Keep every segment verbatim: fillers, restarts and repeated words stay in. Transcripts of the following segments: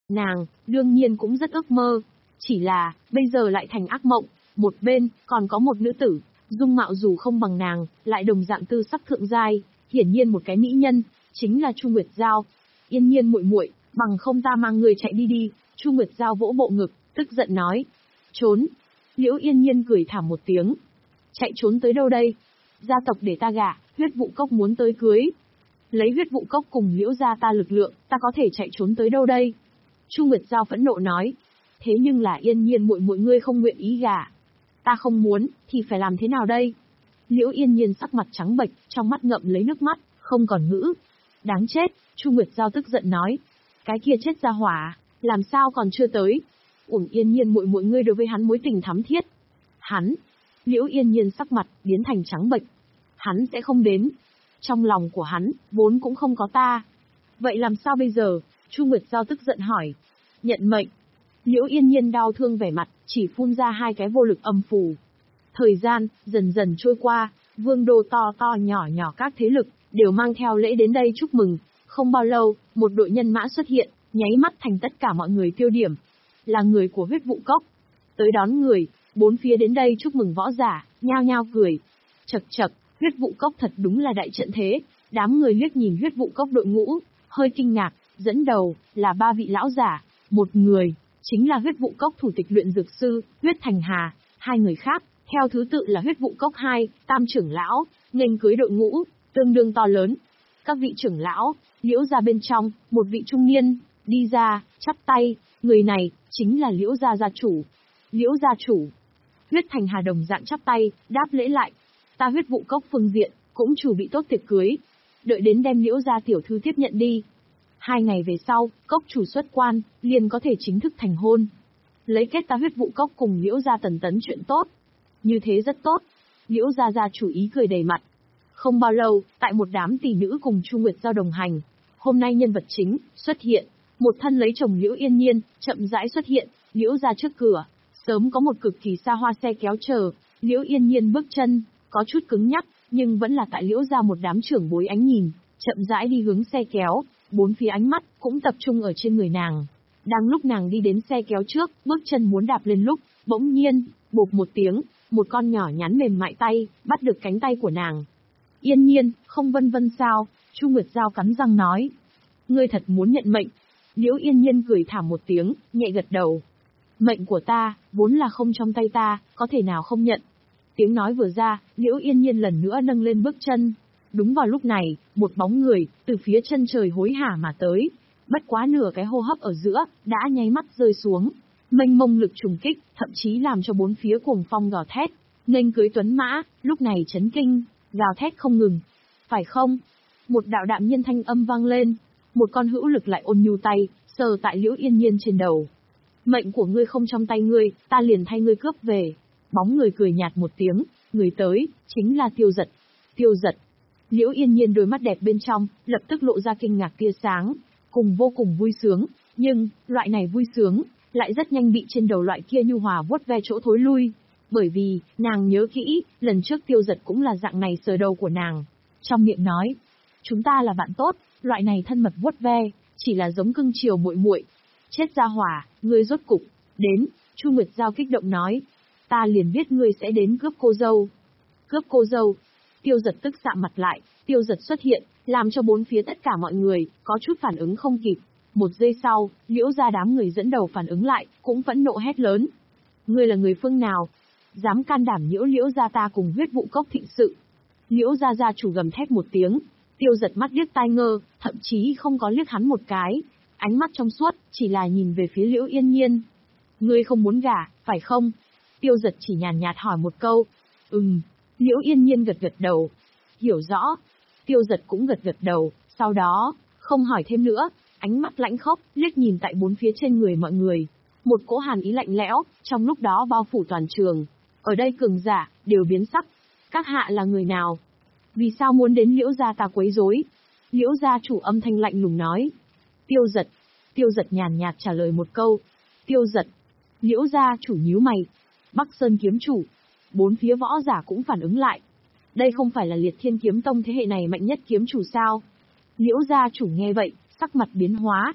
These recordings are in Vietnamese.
Nàng, đương nhiên cũng rất ước mơ. Chỉ là, bây giờ lại thành ác mộng. Một bên, còn có một nữ tử, dung mạo dù không bằng nàng, lại đồng dạng tư sắc thượng giai, hiển nhiên một cái mỹ nhân, chính là Chu Nguyệt Giao. Yên nhiên muội muội, bằng không ta mang người chạy đi đi. Chu Nguyệt Giao vỗ bộ ngực, tức giận nói. Trốn. Liễu Yên nhiên cười thảm một tiếng. Chạy trốn tới đâu đây? Gia tộc để ta gả, huyết vụ cốc muốn tới cưới. Lấy huyết vụ cốc cùng Liễu gia ta lực lượng, ta có thể chạy trốn tới đâu đây? Chu Nguyệt Giao phẫn nộ nói. Thế nhưng là Yên nhiên muội muội ngươi không nguyện ý gả. Ta không muốn, thì phải làm thế nào đây? Liễu Yên nhiên sắc mặt trắng bệch, trong mắt ngậm lấy nước mắt, không còn ngữ. Đáng chết, Chu Nguyệt Giao tức giận nói. Cái kia chết ra hỏa, làm sao còn chưa tới? Uổng Yên nhiên muội muội ngươi đối với hắn mối tình thắm thiết. Hắn, Liễu Yên nhiên sắc mặt biến thành trắng bệch. Hắn sẽ không đến. Trong lòng của hắn, vốn cũng không có ta. Vậy làm sao bây giờ? Chu Nguyệt Giao tức giận hỏi. Nhận mệnh. Liễu Yên nhiên đau thương vẻ mặt, chỉ phun ra hai cái vô lực âm phù. Thời gian, dần dần trôi qua, vương đô to to nhỏ nhỏ các thế lực, đều mang theo lễ đến đây chúc mừng. Không bao lâu, một đội nhân mã xuất hiện, nháy mắt thành tất cả mọi người tiêu điểm. Là người của huyết vụ cốc. Tới đón người, bốn phía đến đây chúc mừng võ giả, nhao nhao cười. Chậc chậc, huyết vụ cốc thật đúng là đại trận thế. Đám người liếc nhìn huyết vụ cốc đội ngũ, hơi kinh ngạc, dẫn đầu, là ba vị lão giả, một người, chính là huyết vụ cốc thủ tịch luyện dược sư, huyết thành hà, hai người khác, theo thứ tự là huyết vụ cốc hai, tam trưởng lão, nghênh cưới đội ngũ, tương đương to lớn. Các vị trưởng lão, Liễu gia bên trong, một vị trung niên, đi ra, chắp tay, người này, chính là Liễu gia gia chủ. Liễu gia chủ. Huyết thành hà đồng dạng chắp tay, đáp lễ lại. Ta huyết vụ cốc phương diện, cũng chủ bị tốt tiệc cưới. Đợi đến đem Liễu gia tiểu thư tiếp nhận đi. Hai ngày về sau, cốc chủ xuất quan, liền có thể chính thức thành hôn. Lấy kết ta huyết vụ cốc cùng Liễu gia tần tấn chuyện tốt. Như thế rất tốt. Liễu gia gia chủ ý cười đầy mặt. Không bao lâu, tại một đám tỷ nữ cùng Chu Nguyệt Giao đồng hành, hôm nay nhân vật chính xuất hiện, một thân lấy chồng Liễu Yên nhiên, chậm rãi xuất hiện, Liễu gia trước cửa, sớm có một cực kỳ xa hoa xe kéo chờ, Liễu Yên nhiên bước chân có chút cứng nhắc, nhưng vẫn là tại Liễu gia một đám trưởng bối ánh nhìn, chậm rãi đi hướng xe kéo, bốn phía ánh mắt cũng tập trung ở trên người nàng. Đang lúc nàng đi đến xe kéo trước, bước chân muốn đạp lên lúc, bỗng nhiên, bộp một tiếng, một con nhỏ nhắn mềm mại tay bắt được cánh tay của nàng. Yên nhiên, không vân vân sao? Chu Nguyệt Giao cắn răng nói. Ngươi thật muốn nhận mệnh. Liễu Yên nhiên cười thảm một tiếng, nhẹ gật đầu. Mệnh của ta, vốn là không trong tay ta, có thể nào không nhận. Tiếng nói vừa ra, Liễu Yên nhiên lần nữa nâng lên bước chân. Đúng vào lúc này, một bóng người, từ phía chân trời hối hả mà tới. Bất quá nửa cái hô hấp ở giữa, đã nháy mắt rơi xuống. Mênh mông lực trùng kích, thậm chí làm cho bốn phía cuồng phong gào thét. Nghênh cưới tuấn mã, lúc này chấn kinh, gào thét không ngừng. Phải không? Một đạo đạm nhiên thanh âm vang lên. Một con hữu lực lại ôn nhu tay, sờ tại Liễu Yên nhiên trên đầu. Mệnh của ngươi không trong tay ngươi, ta liền thay ngươi cướp về. Bóng người cười nhạt một tiếng, người tới, chính là Tiêu Giật. Tiêu Giật. Liễu Yên nhiên đôi mắt đẹp bên trong, lập tức lộ ra kinh ngạc tia sáng, cùng vô cùng vui sướng, nhưng, loại này vui sướng, lại rất nhanh bị trên đầu loại kia nhu hòa vuốt ve chỗ thối lui. Bởi vì, nàng nhớ kỹ, lần trước Tiêu Giật cũng là dạng này sờ đầu của nàng. Trong miệng nói, chúng ta là bạn tốt, loại này thân mật vuốt ve, chỉ là giống cưng chiều muội muội. Chết ra hỏa, ngươi rốt cục, đến, Chu Nguyệt Giao kích động nói. Ta liền biết ngươi sẽ đến cướp cô dâu. Cướp cô dâu. Tiêu Giật tức sạm mặt lại, Tiêu Giật xuất hiện, làm cho bốn phía tất cả mọi người, có chút phản ứng không kịp. Một giây sau, Liễu gia đám người dẫn đầu phản ứng lại, cũng phẫn nộ hét lớn. Ngươi là người phương nào? Dám can đảm nhiễu Liễu gia ta cùng huyết vụ cốc thịnh sự. Liễu gia gia chủ gầm thét một tiếng, Tiêu Giật mắt liếc tai ngơ, thậm chí không có liếc hắn một cái. Ánh mắt trong suốt, chỉ là nhìn về phía Liễu Yên nhiên. Ngươi không muốn gả, phải không? Tiêu Giật chỉ nhàn nhạt hỏi một câu. Ừm. Liễu Yên nhiên gật gật đầu. Hiểu rõ. Tiêu Giật cũng gật gật đầu, sau đó, không hỏi thêm nữa, ánh mắt lãnh khốc, liếc nhìn tại bốn phía trên người mọi người. Một cỗ hàn ý lạnh lẽo, trong lúc đó bao phủ toàn trường. Ở đây cường giả, đều biến sắc. Các hạ là người nào? Vì sao muốn đến Liễu gia ta quấy rối? Liễu gia chủ âm thanh lạnh lùng nói. Tiêu Giật. Tiêu Giật nhàn nhạt trả lời một câu. Tiêu Giật. Liễu gia chủ nhíu mày. Bắc Sơn kiếm chủ. Bốn phía võ giả cũng phản ứng lại. Đây không phải là Liệt Thiên Kiếm Tông thế hệ này mạnh nhất kiếm chủ sao? Liễu gia chủ nghe vậy, sắc mặt biến hóa.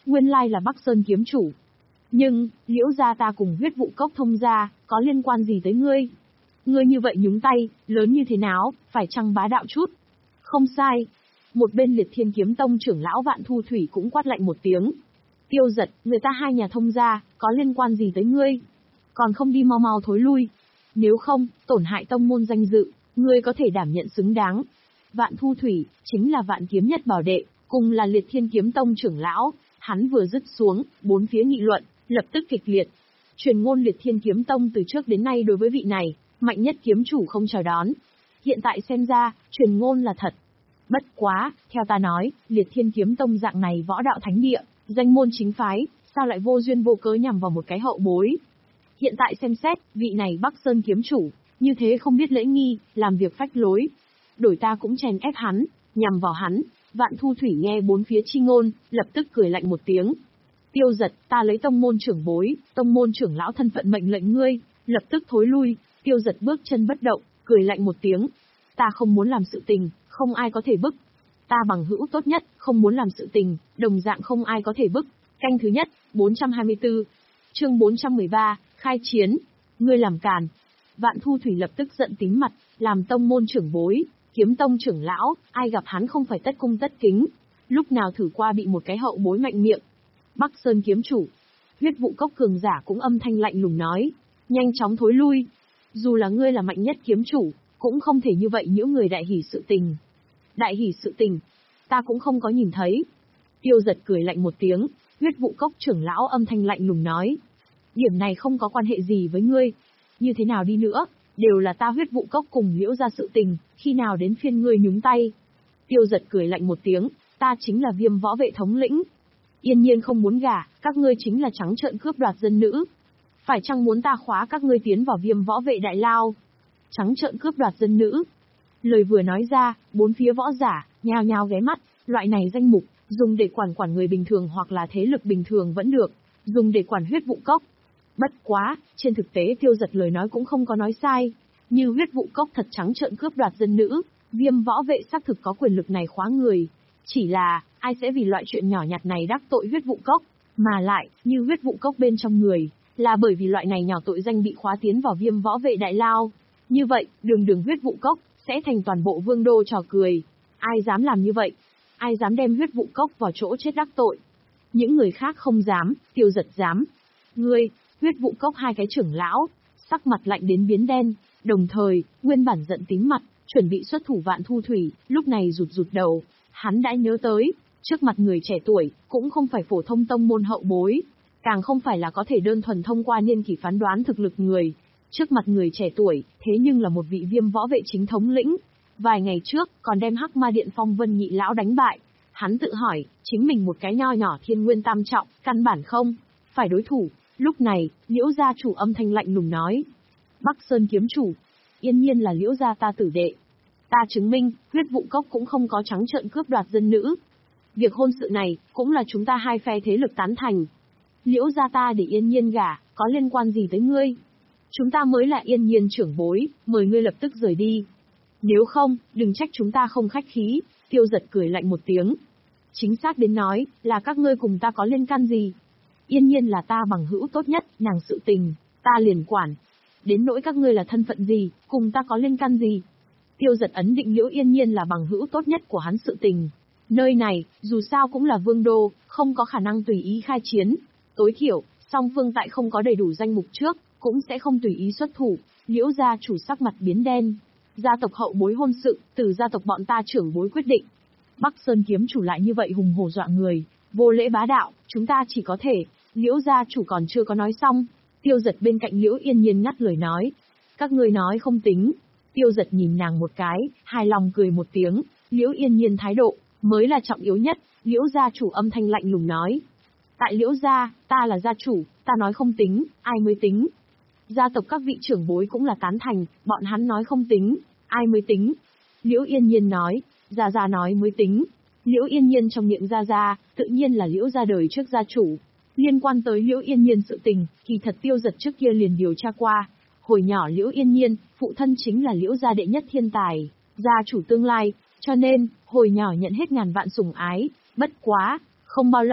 nguyên lai là Bắc Sơn kiếm chủ. Nhưng, Liễu gia ta cùng huyết vụ cốc thông gia, có liên quan gì tới ngươi? Ngươi như vậy nhúng tay, lớn như thế nào, phải chăng bá đạo chút? Không sai. Một bên Liệt Thiên Kiếm Tông trưởng lão Vạn Thu Thủy cũng quát lạnh một tiếng. Tiêu Giật, người ta hai nhà thông gia, có liên quan gì tới ngươi? Còn không đi mau mau thối lui. Nếu không, tổn hại tông môn danh dự, ngươi có thể đảm nhận xứng đáng. Vạn Thu Thủy, chính là Vạn Kiếm Nhất bảo đệ, cùng là Liệt Thiên Kiếm Tông trưởng lão, hắn vừa dứt xuống, bốn phía nghị luận, lập tức kịch liệt. Truyền ngôn Liệt Thiên Kiếm Tông từ trước đến nay đối với vị này, mạnh nhất kiếm chủ không chào đón. Hiện tại xem ra, truyền ngôn là thật. Bất quá, theo ta nói, Liệt Thiên Kiếm Tông dạng này võ đạo thánh địa, danh môn chính phái, sao lại vô duyên vô cớ nhằm vào một cái hậu bối? Hiện tại xem xét, vị này Bắc Sơn kiếm chủ, như thế không biết lễ nghi, làm việc phách lối. Đổi ta cũng chèn ép hắn, nhằm vào hắn. Vạn Thu Thủy nghe bốn phía chi ngôn, lập tức cười lạnh một tiếng. Tiêu Giật, ta lấy tông môn trưởng bối, tông môn trưởng lão thân phận mệnh lệnh ngươi, lập tức thối lui. Tiêu Giật bước chân bất động, cười lạnh một tiếng. Ta không muốn làm sự tình, không ai có thể bức. Ta bằng hữu tốt nhất, không muốn làm sự tình, đồng dạng không ai có thể bức. Canh thứ nhất, bốn trăm hai mươi tư. Chương bốn trăm mười ba, khai chiến. Ngươi làm càn. Vạn Thu Thủy lập tức giận tím mặt, làm tông môn trưởng bối, kiếm tông trưởng lão, ai gặp hắn không phải tất cung tất kính. Lúc nào thử qua bị một cái hậu bối mạnh miệng. Bắc Sơn kiếm chủ. Huyết vụ cốc cường giả cũng âm thanh lạnh lùng nói. Nhanh chóng thối lui. Dù là ngươi là mạnh nhất kiếm chủ, cũng không thể như vậy những người đại hỉ sự tình. Đại hỉ sự tình, ta cũng không có nhìn thấy. Tiêu Giật cười lạnh một tiếng, huyết vụ cốc trưởng lão âm thanh lạnh lùng nói. Điểm này không có quan hệ gì với ngươi. Như thế nào đi nữa, đều là ta huyết vụ cốc cùng Liễu gia sự tình, khi nào đến phiên ngươi nhúng tay. Tiêu Giật cười lạnh một tiếng, ta chính là Viêm võ vệ thống lĩnh. Yên nhiên không muốn gả, các ngươi chính là trắng trợn cướp đoạt dân nữ. Phải chăng muốn ta khóa các ngươi tiến vào Viêm võ vệ đại lao? Trắng trợn cướp đoạt dân nữ. Lời vừa nói ra, bốn phía võ giả, nhao nhao ghé mắt, loại này danh mục, dùng để quản quản người bình thường hoặc là thế lực bình thường vẫn được, dùng để quản huyết vụ cốc. Bất quá, trên thực tế Tiêu Giật lời nói cũng không có nói sai. Như huyết vụ cốc thật trắng trợn cướp đoạt dân nữ, Viêm võ vệ xác thực có quyền lực này khóa người. Chỉ là, ai sẽ vì loại chuyện nhỏ nhặt này đắc tội huyết vụ cốc, mà lại, như huyết vụ cốc bên trong người, là bởi vì loại này nhỏ tội danh bị khóa tiến vào Viêm võ vệ đại lao. Như vậy, đường đường huyết vụ cốc, sẽ thành toàn bộ vương đô trò cười. Ai dám làm như vậy? Ai dám đem huyết vụ cốc vào chỗ chết đắc tội? Những người khác không dám, Tiêu Giật dám. Ngươi, huyết vụ cốc hai cái trưởng lão, sắc mặt lạnh đến biến đen, đồng thời, nguyên bản giận tím mặt, chuẩn bị xuất thủ Vạn Thu Thủy, lúc này rụt rụt đầu, hắn đã nhớ tới, trước mặt người trẻ tuổi, cũng không phải phổ thông tông môn hậu bối, càng không phải là có thể đơn thuần thông qua niên kỷ phán đoán thực lực người. Trước mặt người trẻ tuổi, thế nhưng là một vị Viêm võ vệ chính thống lĩnh. Vài ngày trước, còn đem Hắc Ma Điện Phong Vân nhị lão đánh bại. Hắn tự hỏi, chính mình một cái nho nhỏ thiên nguyên tam trọng, căn bản không phải đối thủ. Lúc này, Liễu gia chủ âm thanh lạnh lùng nói. Bắc Sơn kiếm chủ, yên nhiên là Liễu gia ta tử đệ. Ta chứng minh, huyết vụ cốc cũng không có trắng trợn cướp đoạt dân nữ. Việc hôn sự này, cũng là chúng ta hai phe thế lực tán thành. Liễu gia ta để yên nhiên gả, có liên quan gì tới ngươi? Chúng ta mới là yên nhiên trưởng bối, mời ngươi lập tức rời đi. Nếu không, đừng trách chúng ta không khách khí. Tiêu Giật cười lạnh một tiếng. Chính xác đến nói, là các ngươi cùng ta có liên can gì? Yên nhiên là ta bằng hữu tốt nhất, nàng sự tình, ta liền quản. Đến nỗi các ngươi là thân phận gì, cùng ta có liên can gì? Tiêu Giật ấn định Liễu Yên Nhiên là bằng hữu tốt nhất của hắn sự tình. Nơi này, dù sao cũng là vương đô, không có khả năng tùy ý khai chiến. Tối thiểu, song phương tại không có đầy đủ danh mục trước, cũng sẽ không tùy ý xuất thủ. Liễu gia chủ sắc mặt biến đen. Gia tộc hậu bối hôn sự, từ gia tộc bọn ta trưởng bối quyết định. Bắc Sơn kiếm chủ lại như vậy hùng hổ dọa người, vô lễ bá đạo, chúng ta chỉ có thể. Liễu gia chủ còn chưa có nói xong, Tiêu Giật bên cạnh Liễu Yên Nhiên ngắt lời nói. Các ngươi nói không tính. Tiêu Giật nhìn nàng một cái, hài lòng cười một tiếng. Liễu Yên Nhiên thái độ, mới là trọng yếu nhất. Liễu gia chủ âm thanh lạnh lùng nói. Tại Liễu gia, ta là gia chủ, ta nói không tính, ai mới tính? Gia tộc các vị trưởng bối cũng là tán thành, bọn hắn nói không tính, ai mới tính? Liễu Yên Nhiên nói, Gia Gia nói mới tính. Liễu Yên Nhiên trong miệng Gia Gia, tự nhiên là Liễu gia đời trước gia chủ. Liên quan tới Liễu Yên Nhiên sự tình, kỳ thật Tiêu Giật trước kia liền điều tra qua. Hồi nhỏ Liễu Yên Nhiên, phụ thân chính là Liễu gia đệ nhất thiên tài, gia chủ tương lai, cho nên, hồi nhỏ nhận hết ngàn vạn sủng ái. Bất quá, không bao lâu,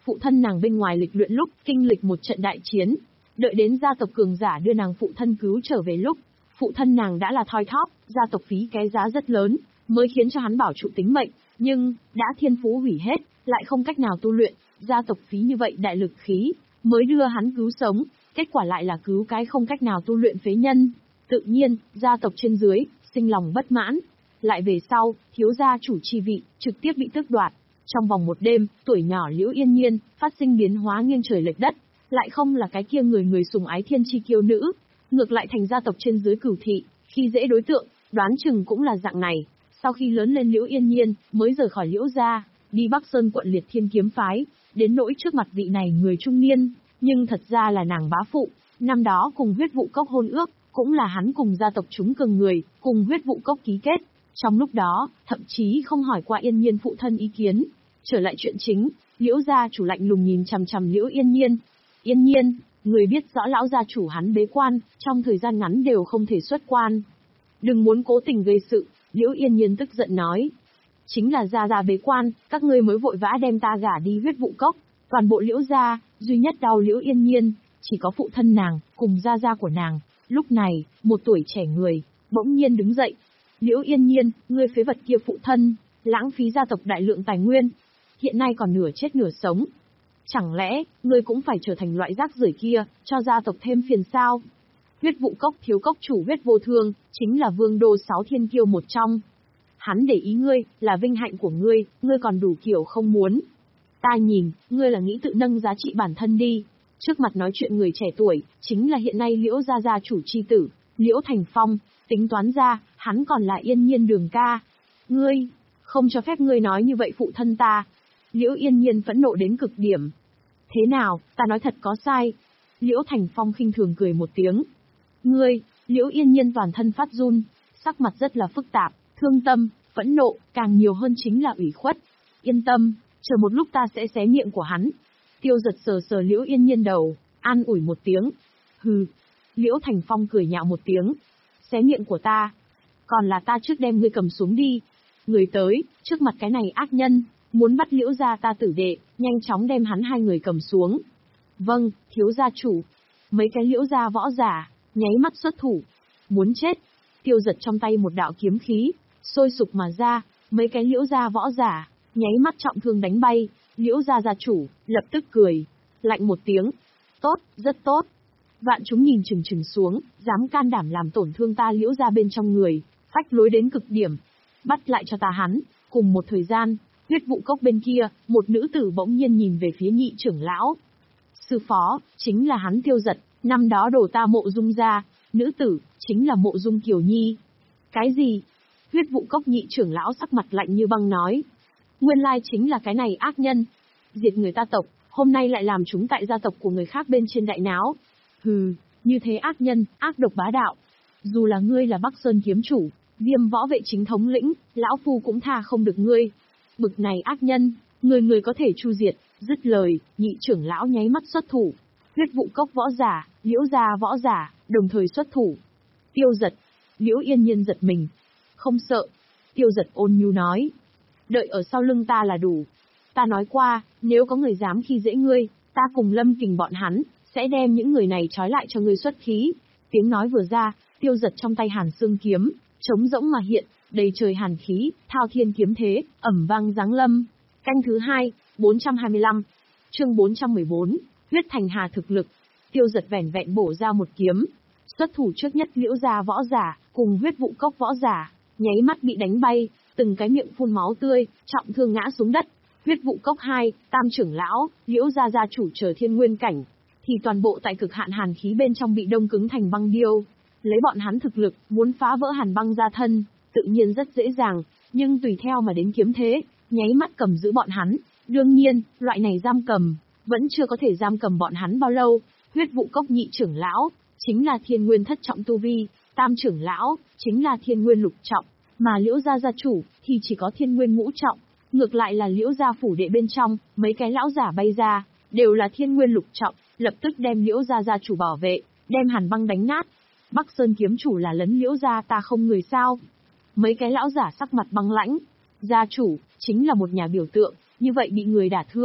phụ thân nàng bên ngoài lịch luyện lúc kinh lịch một trận đại chiến, đợi đến gia tộc cường giả đưa nàng phụ thân cứu trở về lúc, phụ thân nàng đã là thoi thóp, gia tộc phí cái giá rất lớn, mới khiến cho hắn bảo trụ tính mệnh, nhưng đã thiên phú hủy hết, lại không cách nào tu luyện, gia tộc phí như vậy đại lực khí, mới đưa hắn cứu sống, kết quả lại là cứu cái không cách nào tu luyện phế nhân. Tự nhiên, gia tộc trên dưới sinh lòng bất mãn, lại về sau, thiếu gia chủ chi vị trực tiếp bị tước đoạt. Trong vòng một đêm, tuổi nhỏ Liễu Yên Nhiên phát sinh biến hóa nghiêng trời lệch đất, lại không là cái kia người người sùng ái thiên chi kiêu nữ, ngược lại thành gia tộc trên dưới cửu thị, khi dễ đối tượng, đoán chừng cũng là dạng này. Sau khi lớn lên Liễu Yên Nhiên mới rời khỏi Liễu gia, đi Bắc Sơn quận Liệt Thiên kiếm phái, đến nỗi trước mặt vị này người trung niên, nhưng thật ra là nàng bá phụ, năm đó cùng huyết vụ cốc hôn ước, cũng là hắn cùng gia tộc chúng cường người, cùng huyết vụ cốc ký kết. Trong lúc đó, thậm chí không hỏi qua Yên Nhiên phụ thân ý kiến. Trở lại chuyện chính, Liễu gia chủ lạnh lùng nhìn chằm chằm Liễu Yên Nhiên. Yên Nhiên, người biết rõ lão gia chủ hắn bế quan, trong thời gian ngắn đều không thể xuất quan. Đừng muốn cố tình gây sự, Liễu Yên Nhiên tức giận nói. Chính là gia gia bế quan, các ngươi mới vội vã đem ta gả đi huyết vụ cốc. Toàn bộ Liễu gia, duy nhất đau Liễu Yên Nhiên, chỉ có phụ thân nàng, cùng gia gia của nàng. Lúc này, một tuổi trẻ người, bỗng nhiên đứng dậy. Liễu Yên Nhiên, ngươi phế vật kia phụ thân, lãng phí gia tộc đại lượng tài nguyên. Hiện nay còn nửa chết nửa sống. Chẳng lẽ, ngươi cũng phải trở thành loại rác rưởi kia, cho gia tộc thêm phiền sao? Huyết vụ cốc thiếu cốc chủ huyết vô thương, chính là vương đô sáu thiên kiêu một trong. Hắn để ý ngươi, là vinh hạnh của ngươi, ngươi còn đủ kiểu không muốn. Ta nhìn, ngươi là nghĩ tự nâng giá trị bản thân đi. Trước mặt nói chuyện người trẻ tuổi, chính là hiện nay Liễu gia gia chủ chi tử, Liễu Thành Phong, tính toán ra, hắn còn là Yên Nhiên đường ca. Ngươi, không cho phép ngươi nói như vậy phụ thân ta. Liễu Yên Nhiên phẫn nộ đến cực điểm. Thế nào, ta nói thật có sai? Liễu Thành Phong khinh thường cười một tiếng. Ngươi, Liễu Yên Nhiên toàn thân phát run, sắc mặt rất là phức tạp, thương tâm, phẫn nộ, càng nhiều hơn chính là ủy khuất. Yên tâm, chờ một lúc ta sẽ xé miệng của hắn. Tiêu Giật sờ sờ Liễu Yên Nhiên đầu, an ủi một tiếng. Hừ. Liễu Thành Phong cười nhạo một tiếng. Xé miệng của ta. Còn là ta trước đem ngươi cầm xuống đi. Người tới, trước mặt cái này ác nhân, muốn bắt Liễu gia ta tử đệ, nhanh chóng đem hắn hai người cầm xuống. Vâng, thiếu gia chủ. Mấy cái Liễu gia võ giả, nháy mắt xuất thủ. Muốn chết. Tiêu Giật trong tay một đạo kiếm khí, sôi sục mà ra, mấy cái Liễu gia võ giả, nháy mắt trọng thương đánh bay. Liễu gia gia chủ, lập tức cười, lạnh một tiếng. Tốt, rất tốt. Vạn chúng nhìn chừng chừng xuống, dám can đảm làm tổn thương ta Liễu gia bên trong người, phách lối đến cực điểm. Bắt lại cho ta hắn. Cùng một thời gian, huyết vụ cốc bên kia, một nữ tử bỗng nhiên nhìn về phía nhị trưởng lão. Sư phó, chính là hắn Tiêu Giật, năm đó đổ ta Mộ Dung gia, nữ tử, chính là Mộ Dung Kiều Nhi. Cái gì? Huyết vụ cốc nhị trưởng lão sắc mặt lạnh như băng nói. Nguyên lai chính là cái này ác nhân. Diệt người ta tộc, hôm nay lại làm chúng tại gia tộc của người khác bên trên đại náo. Hừ, như thế ác nhân, ác độc bá đạo. Dù là ngươi là Bắc Sơn kiếm chủ, Viêm võ vệ chính thống lĩnh, lão phu cũng tha không được ngươi. Bực này ác nhân, người người có thể chu diệt. Dứt lời, nhị trưởng lão nháy mắt xuất thủ. Huyết vụ cốc võ giả, Liễu gia võ giả, đồng thời xuất thủ. Tiêu Giật. Liễu Yên Nhiên giật mình. Không sợ. Tiêu Giật ôn nhu nói. Đợi ở sau lưng ta là đủ. Ta nói qua, nếu có người dám khi dễ ngươi, ta cùng Lâm Kình bọn hắn, sẽ đem những người này trói lại cho ngươi xuất khí. Tiếng nói vừa ra, Tiêu Giật trong tay hàn xương kiếm, trống rỗng mà hiện, đầy trời hàn khí, thao thiên kiếm thế, ẩm vang giáng lâm. Canh thứ hai, bốn trăm hai mươi lăm. Chương bốn trăm mười bốn, huyết thành hà thực lực. Tiêu Giật vẻn vẹn bổ ra một kiếm, xuất thủ trước nhất Liễu gia võ giả, cùng huyết vụ cốc võ giả, nháy mắt bị đánh bay, từng cái miệng phun máu tươi, trọng thương ngã xuống đất. Huyết vụ cốc hai, tam trưởng lão, Liễu gia gia chủ chờ thiên nguyên cảnh, thì toàn bộ tại cực hạn hàn khí bên trong bị đông cứng thành băng điêu. Lấy bọn hắn thực lực, muốn phá vỡ hàn băng ra thân, tự nhiên rất dễ dàng, nhưng tùy theo mà đến kiếm thế, nháy mắt cầm giữ bọn hắn. Đương nhiên, loại này giam cầm, vẫn chưa có thể giam cầm bọn hắn bao lâu. Huyết vụ cốc nhị trưởng lão, chính là thiên nguyên thất trọng tu vi, tam trưởng lão, chính là thiên nguyên lục trọng, mà Liễu gia gia chủ, thì chỉ có thiên nguyên ngũ trọng. Ngược lại là Liễu gia phủ đệ bên trong, mấy cái lão giả bay ra, đều là thiên nguyên lục trọng, lập tức đem Liễu gia gia chủ bảo vệ, đem hàn băng đánh nát. Bắc Sơn kiếm chủ là lấn Liễu gia ta không người sao? Mấy cái lão giả sắc mặt băng lãnh. Gia chủ, chính là một nhà biểu tượng, như vậy bị người đả thương,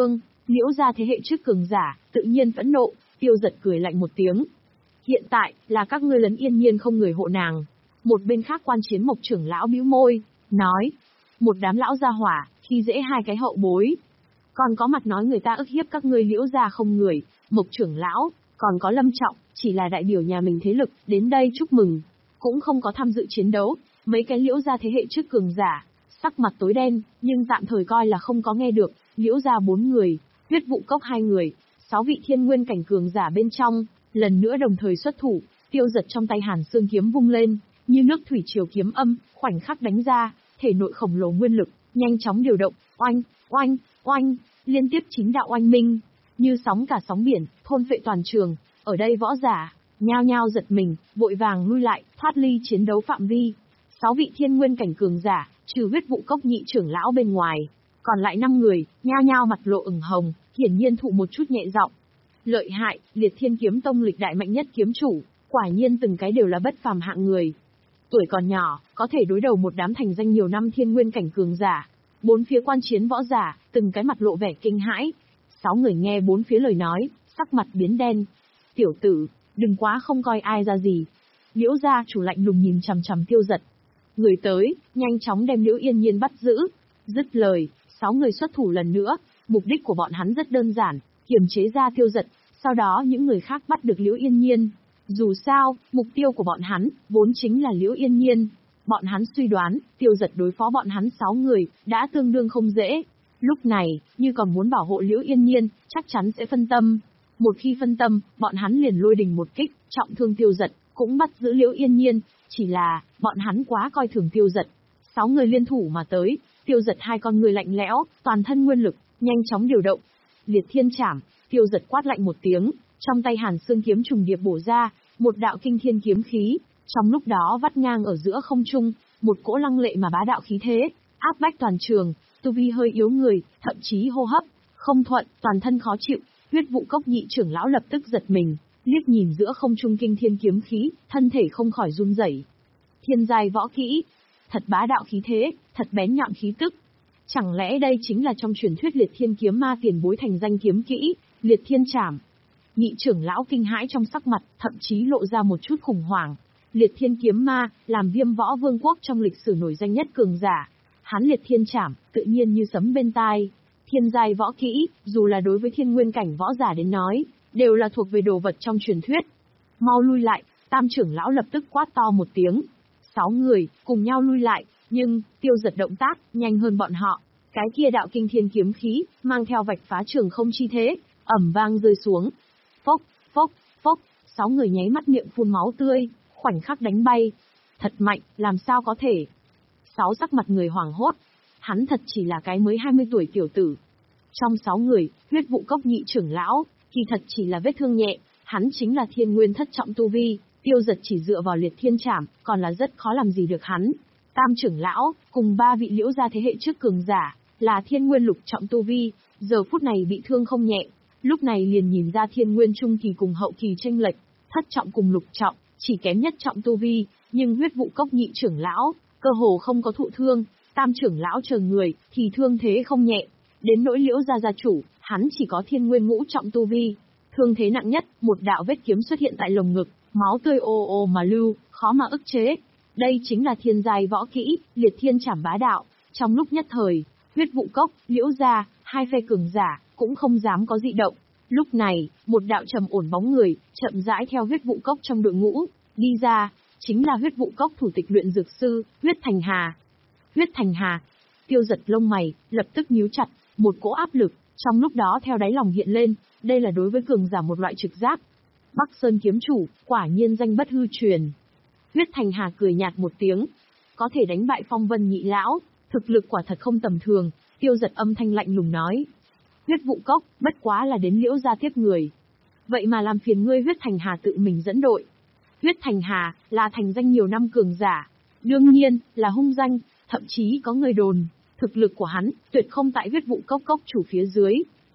Liễu gia thế hệ trước cường giả, tự nhiên phẫn nộ, Tiêu Giật cười lạnh một tiếng. Hiện tại, là các ngươi lấn Yên Nhiên không người hộ nàng. Một bên khác quan chiến Mộc trưởng lão bĩu môi, nói. Một đám lão gia hỏa, khi dễ hai cái hậu bối. Còn có mặt nói người ta ức hiếp các ngươi Liễu gia không người, Mộc trưởng lão, còn có Lâm Trọng, chỉ là đại biểu nhà mình thế lực, đến đây chúc mừng. Cũng không có tham dự chiến đấu, mấy cái Liễu gia thế hệ trước cường giả, sắc mặt tối đen, nhưng tạm thời coi là không có nghe được. Liễu gia bốn người, Huyết Vụ Cốc hai người, sáu vị thiên nguyên cảnh cường giả bên trong, lần nữa đồng thời xuất thủ. Tiêu Giật trong tay Hàn Xương kiếm vung lên, như nước thủy triều kiếm âm, khoảnh khắc đánh ra, thể nội khổng lồ nguyên lực, nhanh chóng điều động, oanh, oanh, oanh, liên tiếp chín đạo oanh minh, như sóng cả sóng biển, thôn phệ toàn trường. Ở đây võ giả, nhao nhao giật mình, vội vàng lui lại, thoát ly chiến đấu phạm vi. Sáu vị thiên nguyên cảnh cường giả, trừ Huyết Vụ Cốc nhị trưởng lão bên ngoài, còn lại năm người, nhao nhao mặt lộ ửng hồng, hiển nhiên thụ một chút nhẹ giọng. Lợi hại, Liệt Thiên Kiếm Tông lịch đại mạnh nhất kiếm chủ, quả nhiên từng cái đều là bất phàm hạng người. Tuổi còn nhỏ, có thể đối đầu một đám thành danh nhiều năm thiên nguyên cảnh cường giả. Bốn phía quan chiến võ giả, từng cái mặt lộ vẻ kinh hãi. Sáu người nghe bốn phía lời nói, sắc mặt biến đen. Tiểu tử, đừng quá không coi ai ra gì. Liễu gia chủ lạnh lùng nhìn chằm chằm Tiêu Giật. Người tới, nhanh chóng đem Liễu Yên Nhiên bắt giữ. Dứt lời, sáu người xuất thủ lần nữa, mục đích của bọn hắn rất đơn giản, kiềm chế ra Tiêu Giật, sau đó những người khác bắt được Liễu Yên Nhiên. Dù sao, mục tiêu của bọn hắn, vốn chính là Liễu Yên Nhiên. Bọn hắn suy đoán, Tiêu Giật đối phó bọn hắn sáu người, đã tương đương không dễ. Lúc này, như còn muốn bảo hộ Liễu Yên Nhiên, chắc chắn sẽ phân tâm. Một khi phân tâm, bọn hắn liền lôi đình một kích, trọng thương Tiêu Giật, cũng bắt giữ Liễu Yên Nhiên. Chỉ là, bọn hắn quá coi thường Tiêu Giật. Sáu người liên thủ mà tới, Tiêu Giật hai con người lạnh lẽo, toàn thân nguyên lực, nhanh chóng điều động. Liệt Thiên Trảm, Tiêu Giật quát lạnh một tiếng, trong tay Hàn Xương kiếm trùng điệp bổ ra, một đạo kinh thiên kiếm khí, trong lúc đó vắt ngang ở giữa không trung, một cỗ lăng lệ mà bá đạo khí thế, áp bách toàn trường, tu vi hơi yếu người, thậm chí hô hấp không thuận, toàn thân khó chịu. Huyết Vụ Cốc nhị trưởng lão lập tức giật mình, liếc nhìn giữa không trung kinh thiên kiếm khí, thân thể không khỏi run rẩy. Thiên giai võ kỹ, thật bá đạo khí thế, thật bén nhọn khí tức. Chẳng lẽ đây chính là trong truyền thuyết Liệt Thiên kiếm ma tiền bối thành danh kiếm kỹ, Liệt Thiên Trảm? Nhị trưởng lão kinh hãi trong sắc mặt, thậm chí lộ ra một chút khủng hoảng. Liệt Thiên kiếm ma, làm Viêm Võ Vương quốc trong lịch sử nổi danh nhất cường giả. Hắn Liệt Thiên Trảm, tự nhiên như sấm bên tai. Thiên giai võ kỹ, dù là đối với thiên nguyên cảnh võ giả đến nói, đều là thuộc về đồ vật trong truyền thuyết. Mau lui lại, tam trưởng lão lập tức quát to một tiếng. Sáu người, cùng nhau lui lại, nhưng, Tiêu Giật động tác, nhanh hơn bọn họ. Cái kia đạo kinh thiên kiếm khí, mang theo vạch phá trường không chi thế, ẩm vang rơi xuống. Phốc, phốc, phốc, sáu người nháy mắt miệng phun máu tươi, khoảnh khắc đánh bay. Thật mạnh, làm sao có thể? Sáu sắc mặt người hoảng hốt. Hắn thật chỉ là cái mới hai mươi tuổi tiểu tử. Trong sáu người, Huyết Vụ Cốc nhị trưởng lão, kỳ thật chỉ là vết thương nhẹ, hắn chính là thiên nguyên thất trọng tu vi, Tiêu Giật chỉ dựa vào Liệt Thiên Trảm, còn là rất khó làm gì được hắn. Tam trưởng lão, cùng ba vị Liễu gia thế hệ trước cường giả, là thiên nguyên lục trọng tu vi, giờ phút này bị thương không nhẹ, lúc này liền nhìn ra thiên nguyên trung kỳ cùng hậu kỳ chênh lệch, thất trọng cùng lục trọng, chỉ kém nhất trọng tu vi, nhưng Huyết Vụ Cốc nhị trưởng lão, cơ hồ không có thụ thương, tam trưởng lão chờ người, thì thương thế không nhẹ. Đến nỗi Liễu gia gia chủ, hắn chỉ có thiên nguyên ngũ trọng tu vi, thương thế nặng nhất, một đạo vết kiếm xuất hiện tại lồng ngực, máu tươi ồ ồ mà lưu, khó mà ức chế. Đây chính là thiên giai võ kỹ, Liệt Thiên Trảm bá đạo. Trong lúc nhất thời, Huyết Vụ Cốc, Liễu gia, hai phe cường giả, cũng không dám có dị động. Lúc này, một đạo trầm ổn bóng người, chậm rãi theo Huyết Vụ Cốc trong đội ngũ, đi ra, chính là Huyết Vụ Cốc thủ tịch luyện dược sư, Huyết Thành Hà. Huyết Thành Hà, Tiêu Giật lông mày, lập tức nhíu chặt, một cỗ áp lực, trong lúc đó theo đáy lòng hiện lên, đây là đối với cường giả một loại trực giác. Bắc Sơn kiếm chủ, quả nhiên danh bất hư truyền. Huyết Thành Hà cười nhạt một tiếng, có thể đánh bại Phong Vân nhị lão, thực lực quả thật không tầm thường. Tiêu Giật âm thanh lạnh lùng nói. Huyết Vụ Cốc, bất quá là đến Liễu gia tiếp người. Vậy mà làm phiền ngươi Huyết Thành Hà tự mình dẫn đội. Huyết Thành Hà, là thành danh nhiều năm cường giả. Đương nhiên, là hung danh, thậm chí có người đồn, thực lực của hắn, tuyệt không tại Huyết Vụ Cốc cốc chủ phía dưới.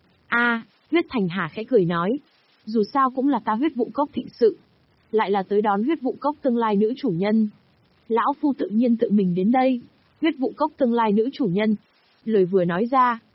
A, Huyết Thành Hà khẽ cười nói. Dù sao cũng là ta Huyết Vụ Cốc thịnh sự. Lại là tới đón Huyết Vụ Cốc tương lai nữ chủ nhân. Lão phu tự nhiên tự mình đến đây. Huyết Vụ Cốc tương lai nữ chủ nhân. Lời vừa nói ra,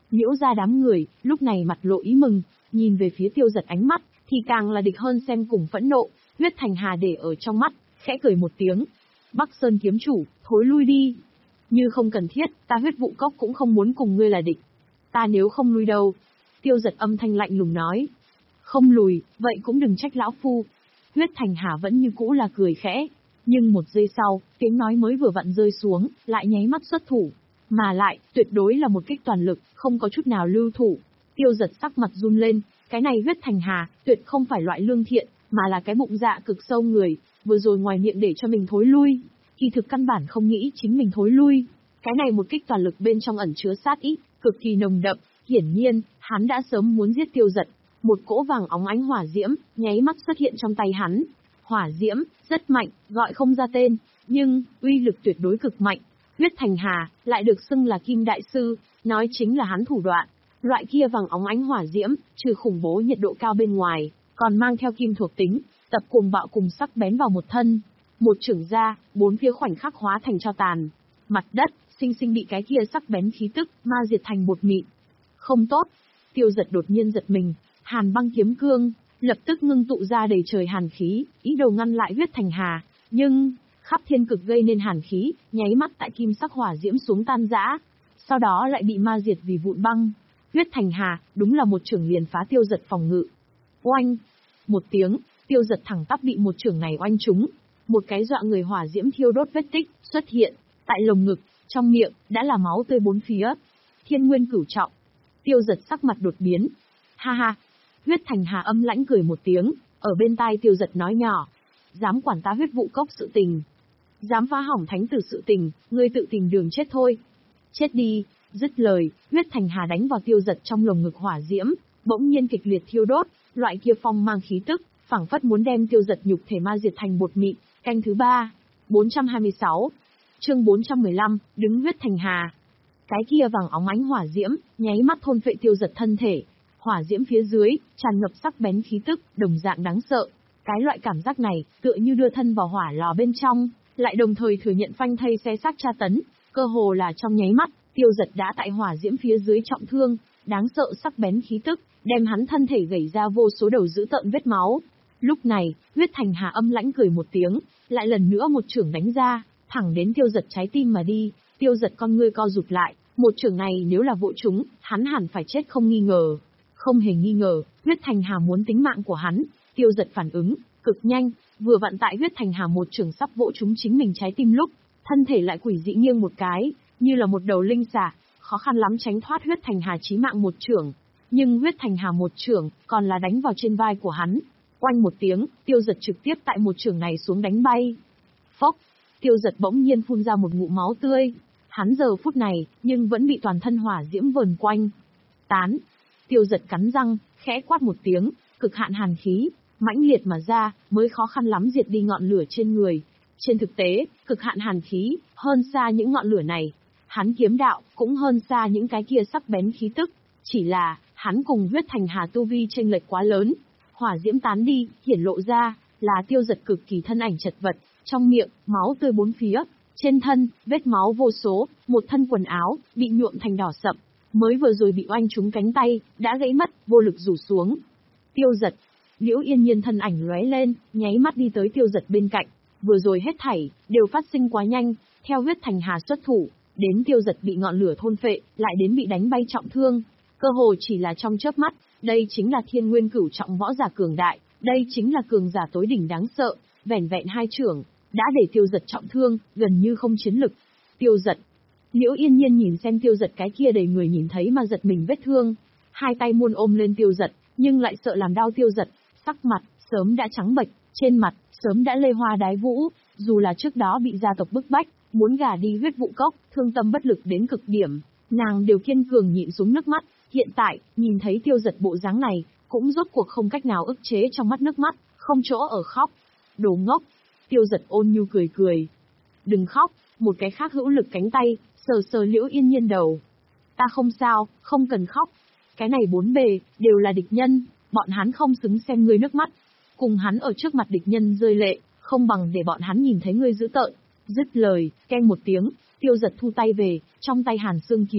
Liễu ra đám người, lúc này mặt lộ ý mừng, nhìn về phía Tiêu Giật ánh mắt, thì càng là địch hơn xem cùng phẫn nộ, Huyết Thành Hà để ở trong mắt, khẽ cười một tiếng. Bắc Sơn kiếm chủ, thối lui đi. Như không cần thiết, ta Huyết Vụ Cốc cũng không muốn cùng ngươi là địch. Ta nếu không lui đâu. Tiêu Giật âm thanh lạnh lùng nói. Không lùi, vậy cũng đừng trách lão phu. Huyết Thành Hà vẫn như cũ là cười khẽ. Nhưng một giây sau, tiếng nói mới vừa vặn rơi xuống, lại nháy mắt xuất thủ. Mà lại, tuyệt đối là một kích toàn lực, không có chút nào lưu thủ. Tiêu Giật sắc mặt run lên, cái này Huyết Thành Hà, tuyệt không phải loại lương thiện, mà là cái bụng dạ cực sâu người, vừa rồi ngoài miệng để cho mình thối lui, kỳ thực căn bản không nghĩ chính mình thối lui. Cái này một kích toàn lực bên trong ẩn chứa sát ý, cực kỳ nồng đậm, hiển nhiên, hắn đã sớm muốn giết Tiêu Giật. Một cỗ vàng óng ánh hỏa diễm, nháy mắt xuất hiện trong tay hắn. Hỏa diễm, rất mạnh, gọi không ra tên, nhưng, uy lực tuyệt đối cực mạnh. Huyết Thành Hà, lại được xưng là Kim Đại Sư, nói chính là hắn thủ đoạn. Loại kia vàng óng ánh hỏa diễm, trừ khủng bố nhiệt độ cao bên ngoài, còn mang theo kim thuộc tính, tập cuồng bạo cùng sắc bén vào một thân. Một chưởng ra, bốn phía khoảnh khắc hóa thành tro tàn. Mặt đất, sinh sinh bị cái kia sắc bén khí tức, ma diệt thành bột mịn. Không tốt. Tiêu Giật đột nhiên giật mình, Hàn Băng Kiếm Cương, lập tức ngưng tụ ra đầy trời hàn khí, ý đồ ngăn lại Huyết Thành Hà. Nhưng, khắp thiên cực gây nên hàn khí, nháy mắt tại kim sắc hỏa diễm xuống tan rã. Sau đó lại bị ma diệt vì vụn băng. Huyết Thành Hà, đúng là một chưởng liền phá Tiêu Giật phòng ngự. Oanh! Một tiếng, Tiêu Giật thẳng tắp bị một chưởng này oanh trúng. Một cái dọa người hỏa diễm thiêu đốt vết tích, xuất hiện, tại lồng ngực, trong miệng, đã là máu tươi bốn phía. Thiên nguyên cửu trọng. Tiêu Giật sắc mặt đột biến. Ha ha! Huyết Thành Hà âm lãnh cười một tiếng, ở bên tai Tiêu Giật nói nhỏ. Dám quản ta Huyết Vụ Cốc sự tình. Dám phá hỏng thánh tử sự tình, ngươi tự tìm đường chết thôi. Chết đi! Dứt lời, Huyết Thành Hà đánh vào Tiêu Giật trong lồng ngực hỏa diễm, bỗng nhiên kịch liệt thiêu đốt, loại kia phong mang khí tức, phảng phất muốn đem Tiêu Giật nhục thể ma diệt thành bột mịn. Canh thứ ba, bốn trăm hai mươi sáu, chương bốn trăm mười lăm, đứng Huyết Thành Hà. Cái kia vàng óng ánh hỏa diễm, nháy mắt thôn phệ Tiêu Giật thân thể. Hỏa diễm phía dưới, tràn ngập sắc bén khí tức, đồng dạng đáng sợ. Cái loại cảm giác này, tựa như đưa thân vào hỏa lò bên trong, lại đồng thời thừa nhận phanh thây xé xác tra tấn, cơ hồ là trong nháy mắt, Tiêu Giật đã tại hỏa diễm phía dưới trọng thương, đáng sợ sắc bén khí tức, đem hắn thân thể gảy ra vô số đầu dữ tợn vết máu. Lúc này, Huyết Thành Hà âm lãnh cười một tiếng, lại lần nữa một chưởng đánh ra, thẳng đến Tiêu Giật trái tim mà đi. Tiêu Giật con ngươi co rụt lại, một chưởng này nếu là vội trúng, hắn hẳn phải chết không nghi ngờ. Không hề nghi ngờ, Huyết Thành Hà muốn tính mạng của hắn. Tiêu Giật phản ứng cực nhanh, vừa vặn tại Huyết Thành Hà một chưởng sắp vỗ trúng chính mình trái tim lúc, thân thể lại quỷ dị nghiêng một cái, như là một đầu linh xà, khó khăn lắm tránh thoát Huyết Thành Hà chí mạng một chưởng. Nhưng Huyết Thành Hà một chưởng, còn là đánh vào trên vai của hắn. Oanh một tiếng, Tiêu Giật trực tiếp tại một chưởng này xuống đánh bay. Phốc, Tiêu Giật bỗng nhiên phun ra một ngụm máu tươi. Hắn giờ phút này, nhưng vẫn bị toàn thân hỏa diễm vờn quanh. Tán. Tiêu Giật cắn răng, khẽ quát một tiếng, cực hạn hàn khí, mãnh liệt mà ra, mới khó khăn lắm diệt đi ngọn lửa trên người. Trên thực tế, cực hạn hàn khí, hơn xa những ngọn lửa này. Hắn kiếm đạo, cũng hơn xa những cái kia sắc bén khí tức. Chỉ là, hắn cùng Huyết Thành Hà tu vi chênh lệch quá lớn. Hỏa diễm tán đi, hiển lộ ra, là Tiêu Giật cực kỳ thân ảnh chật vật, trong miệng, máu tươi bốn phía, trên thân, vết máu vô số, một thân quần áo, bị nhuộm thành đỏ sậm. Mới vừa rồi bị oanh trúng cánh tay, đã gãy mất, vô lực rủ xuống. Tiêu Giật, Liễu Yên Nhiên thân ảnh lóe lên, nháy mắt đi tới Tiêu Giật bên cạnh. Vừa rồi hết thảy, đều phát sinh quá nhanh, theo Huyết Thành Hà xuất thủ, đến Tiêu Giật bị ngọn lửa thôn phệ, lại đến bị đánh bay trọng thương. Cơ hồ chỉ là trong chớp mắt, đây chính là thiên nguyên cửu trọng võ giả cường đại, đây chính là cường giả tối đỉnh đáng sợ, vẻn vẹn hai chưởng, đã để Tiêu Giật trọng thương, gần như không chiến lực. Tiêu Giật. Liễu Yên Nhiên nhìn xem Tiêu Giật cái kia đầy người nhìn thấy mà giật mình vết thương, hai tay muôn ôm lên Tiêu Giật, nhưng lại sợ làm đau Tiêu Giật, sắc mặt sớm đã trắng bệch, trên mặt sớm đã lê hoa đái vũ, dù là trước đó bị gia tộc bức bách, muốn gả đi Huyết Vụ Cốc, thương tâm bất lực đến cực điểm, nàng đều kiên cường nhịn xuống nước mắt, hiện tại, nhìn thấy Tiêu Giật bộ dáng này, cũng rốt cuộc không cách nào ức chế trong mắt nước mắt, không chỗ ở khóc. Đồ ngốc. Tiêu Giật ôn nhu cười cười. Đừng khóc, một cái khác hữu lực cánh tay, sờ sờ Liễu Yên Nhiên đầu. Ta không sao, không cần khóc. Cái này bốn bề, đều là địch nhân, bọn hắn không xứng xem ngươi nước mắt. Cùng hắn ở trước mặt địch nhân rơi lệ, không bằng để bọn hắn nhìn thấy ngươi dữ tợn. Dứt lời, keng một tiếng, Tiêu Giật thu tay về, trong tay Hàn Xương kiếm,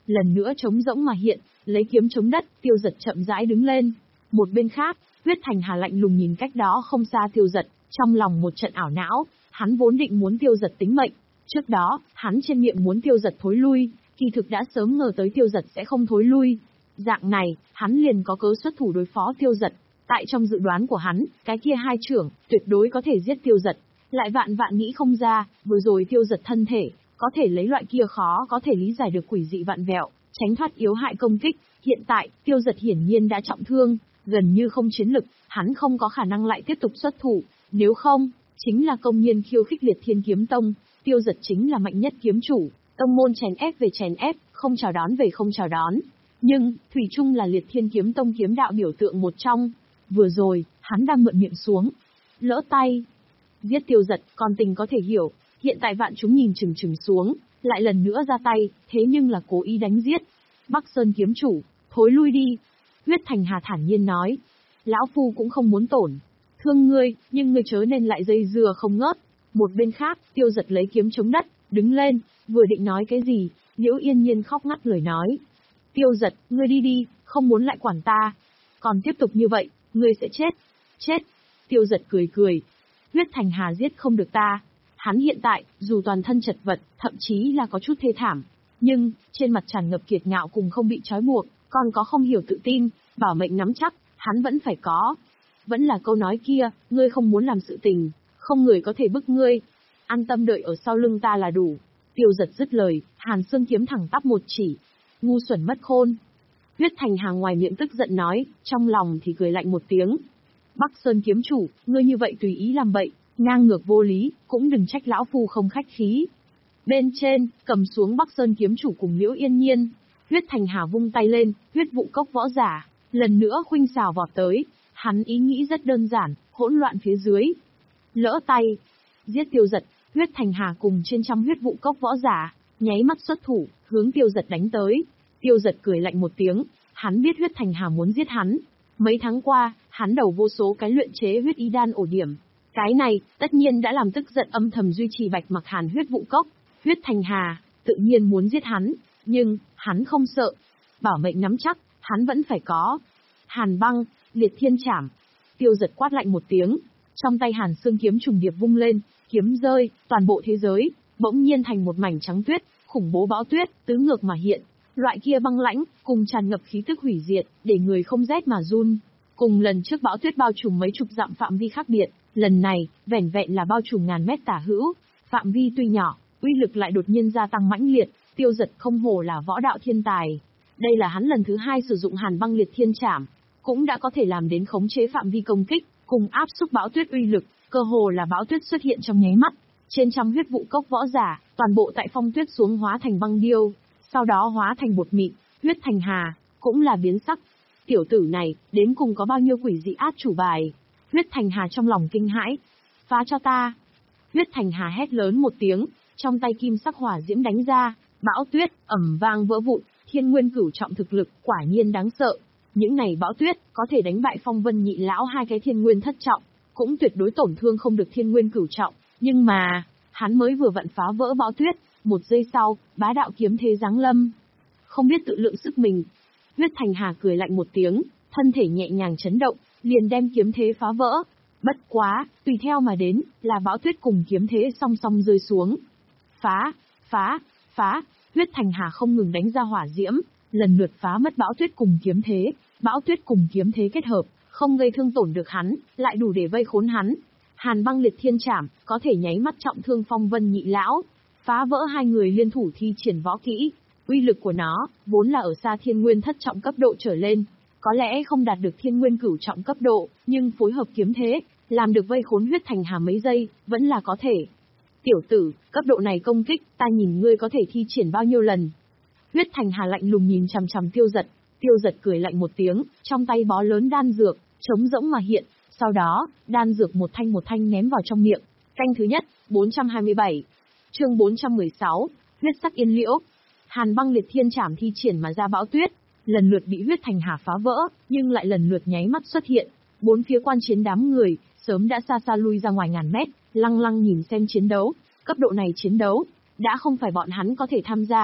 lần nữa trống rỗng mà hiện, lấy kiếm chống đất, Tiêu Dật chậm rãi đứng lên. Một bên khác, Huyết Thành Hà lạnh lùng nhìn cách đó không xa Tiêu Dật, trong lòng một trận ảo não, hắn vốn định muốn Tiêu Dật tính mệnh. Trước đó, hắn trên miệng muốn Tiêu Dật thối lui, kỳ thực đã sớm ngờ tới Tiêu Dật sẽ không thối lui. Dạng này, hắn liền có cớ xuất thủ đối phó Tiêu Dật. Tại trong dự đoán của hắn, cái kia hai trưởng, tuyệt đối có thể giết Tiêu Dật. Lại vạn vạn nghĩ không ra, vừa rồi Tiêu Dật thân thể, có thể lấy loại kia khó có thể lý giải được quỷ dị vạn vẹo, tránh thoát yếu hại công kích. Hiện tại, Tiêu Dật hiển nhiên đã trọng thương, gần như không chiến lực, hắn không có khả năng lại tiếp tục xuất thủ. Nếu không, chính là công nhiên khiêu khích Liệt Thiên Kiếm Tông. Tiêu Dật chính là mạnh nhất kiếm chủ, tông môn chèn ép về chèn ép, không chào đón về không chào đón. Nhưng, thủy chung là Liệt Thiên Kiếm Tông kiếm đạo biểu tượng một trong. Vừa rồi, hắn đang mượn miệng xuống. Lỡ tay. Giết Tiêu Dật, còn tình có thể hiểu. Hiện tại vạn chúng nhìn chừng chừng xuống, lại lần nữa ra tay, thế nhưng là cố ý đánh giết. Bắc Sơn kiếm chủ, thối lui đi. Huyết Thành Hà thản nhiên nói. Lão Phu cũng không muốn tổn thương ngươi, nhưng ngươi chớ nên lại dây dưa không ngớt. Một bên khác, Tiêu Dật lấy kiếm chống đất, đứng lên, vừa định nói cái gì, Liễu Yên Nhiên khóc ngắt lời nói. Tiêu Dật, ngươi đi đi, không muốn lại quản ta. Còn tiếp tục như vậy, ngươi sẽ chết. Chết. Tiêu Dật cười cười. Huyết Thành Hà giết không được ta. Hắn hiện tại, dù toàn thân chật vật, thậm chí là có chút thê thảm, nhưng, trên mặt tràn ngập kiệt ngạo cùng không bị trói buộc, còn có không hiểu tự tin, bảo mệnh nắm chắc, hắn vẫn phải có. Vẫn là câu nói kia, ngươi không muốn làm sự tình, không người có thể bức ngươi. An tâm đợi ở sau lưng ta là đủ. Tiêu Dật dứt lời, Hàn Xương kiếm thẳng tắp một chỉ. Ngu xuẩn mất khôn. Huyết Thành Hà ngoài miệng tức giận nói, trong lòng thì cười lạnh một tiếng. Bắc Sơn kiếm chủ, ngươi như vậy tùy ý làm bậy, ngang ngược vô lý, cũng đừng trách lão phu không khách khí. Bên trên, cầm xuống Bắc Sơn kiếm chủ cùng Liễu Yên Nhiên. Huyết Thành Hà vung tay lên, huyết vụ cốc võ giả, lần nữa khuynh xào vọt tới. Hắn ý nghĩ rất đơn giản, hỗn loạn phía dưới. Lỡ tay, giết Tiêu Dật. Huyết Thành Hà cùng trên trăm huyết vụ cốc võ giả, nháy mắt xuất thủ, hướng Tiêu Dật đánh tới. Tiêu Dật cười lạnh một tiếng, hắn biết Huyết Thành Hà muốn giết hắn. Mấy tháng qua, hắn đầu vô số cái luyện chế huyết y đan ổ điểm. Cái này, tất nhiên đã làm tức giận âm thầm duy trì Bạch Mặc Hàn huyết vụ cốc. Huyết Thành Hà, tự nhiên muốn giết hắn, nhưng, hắn không sợ. Bảo mệnh nắm chắc, hắn vẫn phải có. Hàn băng, liệt thiên trảm. Tiêu Dật quát lạnh một tiếng. Trong tay Hàn Xương kiếm trùng điệp vung lên, kiếm rơi, toàn bộ thế giới, bỗng nhiên thành một mảnh trắng tuyết, khủng bố bão tuyết, tứ ngược mà hiện. Loại kia băng lãnh, cùng tràn ngập khí tức hủy diệt, để người không rét mà run. Cùng lần trước bão tuyết bao trùm mấy chục dặm phạm vi khác biệt, lần này, vẻn vẹn là bao trùm ngàn mét tả hữu. Phạm vi tuy nhỏ, uy lực lại đột nhiên gia tăng mãnh liệt, Tiêu Dật không hổ là võ đạo thiên tài. Đây là hắn lần thứ hai sử dụng Hàn băng liệt thiên trảm, cũng đã có thể làm đến khống chế phạm vi công kích, cùng áp xúc bão tuyết uy lực, cơ hồ là bão tuyết xuất hiện trong nháy mắt. Trên trăm huyết vụ cốc võ giả, toàn bộ tại phong tuyết xuống hóa thành băng điêu, sau đó hóa thành bột mịn. Huyết Thành Hà cũng là biến sắc. Tiểu tử này, đến cùng có bao nhiêu quỷ dị át chủ bài? Huyết Thành Hà trong lòng kinh hãi. Phá cho ta! Huyết Thành Hà hét lớn một tiếng, trong tay kim sắc hỏa diễm đánh ra, bão tuyết ầm vang vỡ vụn. Thiên nguyên cửu trọng thực lực, quả nhiên đáng sợ. Những này bão tuyết có thể đánh bại Phong Vân Nhị lão hai cái thiên nguyên thất trọng, cũng tuyệt đối tổn thương không được thiên nguyên cửu trọng. Nhưng mà, hắn mới vừa vặn phá vỡ bão tuyết, một giây sau, bá đạo kiếm thế giáng lâm. Không biết tự lượng sức mình. Huyết Thành Hà cười lạnh một tiếng, thân thể nhẹ nhàng chấn động, liền đem kiếm thế phá vỡ. Bất quá, tùy theo mà đến, là bão tuyết cùng kiếm thế song song rơi xuống. Phá, phá, phá, Huyết Thành Hà không ngừng đánh ra hỏa diễm, lần lượt phá mất bão tuyết cùng kiếm thế. Bão tuyết cùng kiếm thế kết hợp, không gây thương tổn được hắn, lại đủ để vây khốn hắn. Hàn băng liệt thiên trảm, có thể nháy mắt trọng thương Phong Vân Nhị lão, phá vỡ hai người liên thủ thi triển võ kỹ. Uy lực của nó, vốn là ở xa thiên nguyên thất trọng cấp độ trở lên, có lẽ không đạt được thiên nguyên cửu trọng cấp độ, nhưng phối hợp kiếm thế, làm được vây khốn Huyết Thành Hà mấy giây, vẫn là có thể. Tiểu tử, cấp độ này công kích, ta nhìn ngươi có thể thi triển bao nhiêu lần. Huyết Thành Hà lạnh lùng nhìn chằm chằm Tiêu Dật. Tiêu Dật cười lạnh một tiếng, trong tay bó lớn đan dược, trống rỗng mà hiện, sau đó, đan dược một thanh một thanh ném vào trong miệng. Canh thứ nhất, bốn trăm hai mươi bảy. Chương bốn trăm mười sáu, huyết sắc yên liễu. Hàn băng liệt thiên trảm thi triển mà ra bão tuyết, lần lượt bị Huyết Thành Hà phá vỡ, nhưng lại lần lượt nháy mắt xuất hiện. Bốn phía quan chiến đám người, sớm đã xa xa lui ra ngoài ngàn mét, lăng lăng nhìn xem chiến đấu. Cấp độ này chiến đấu, đã không phải bọn hắn có thể tham gia,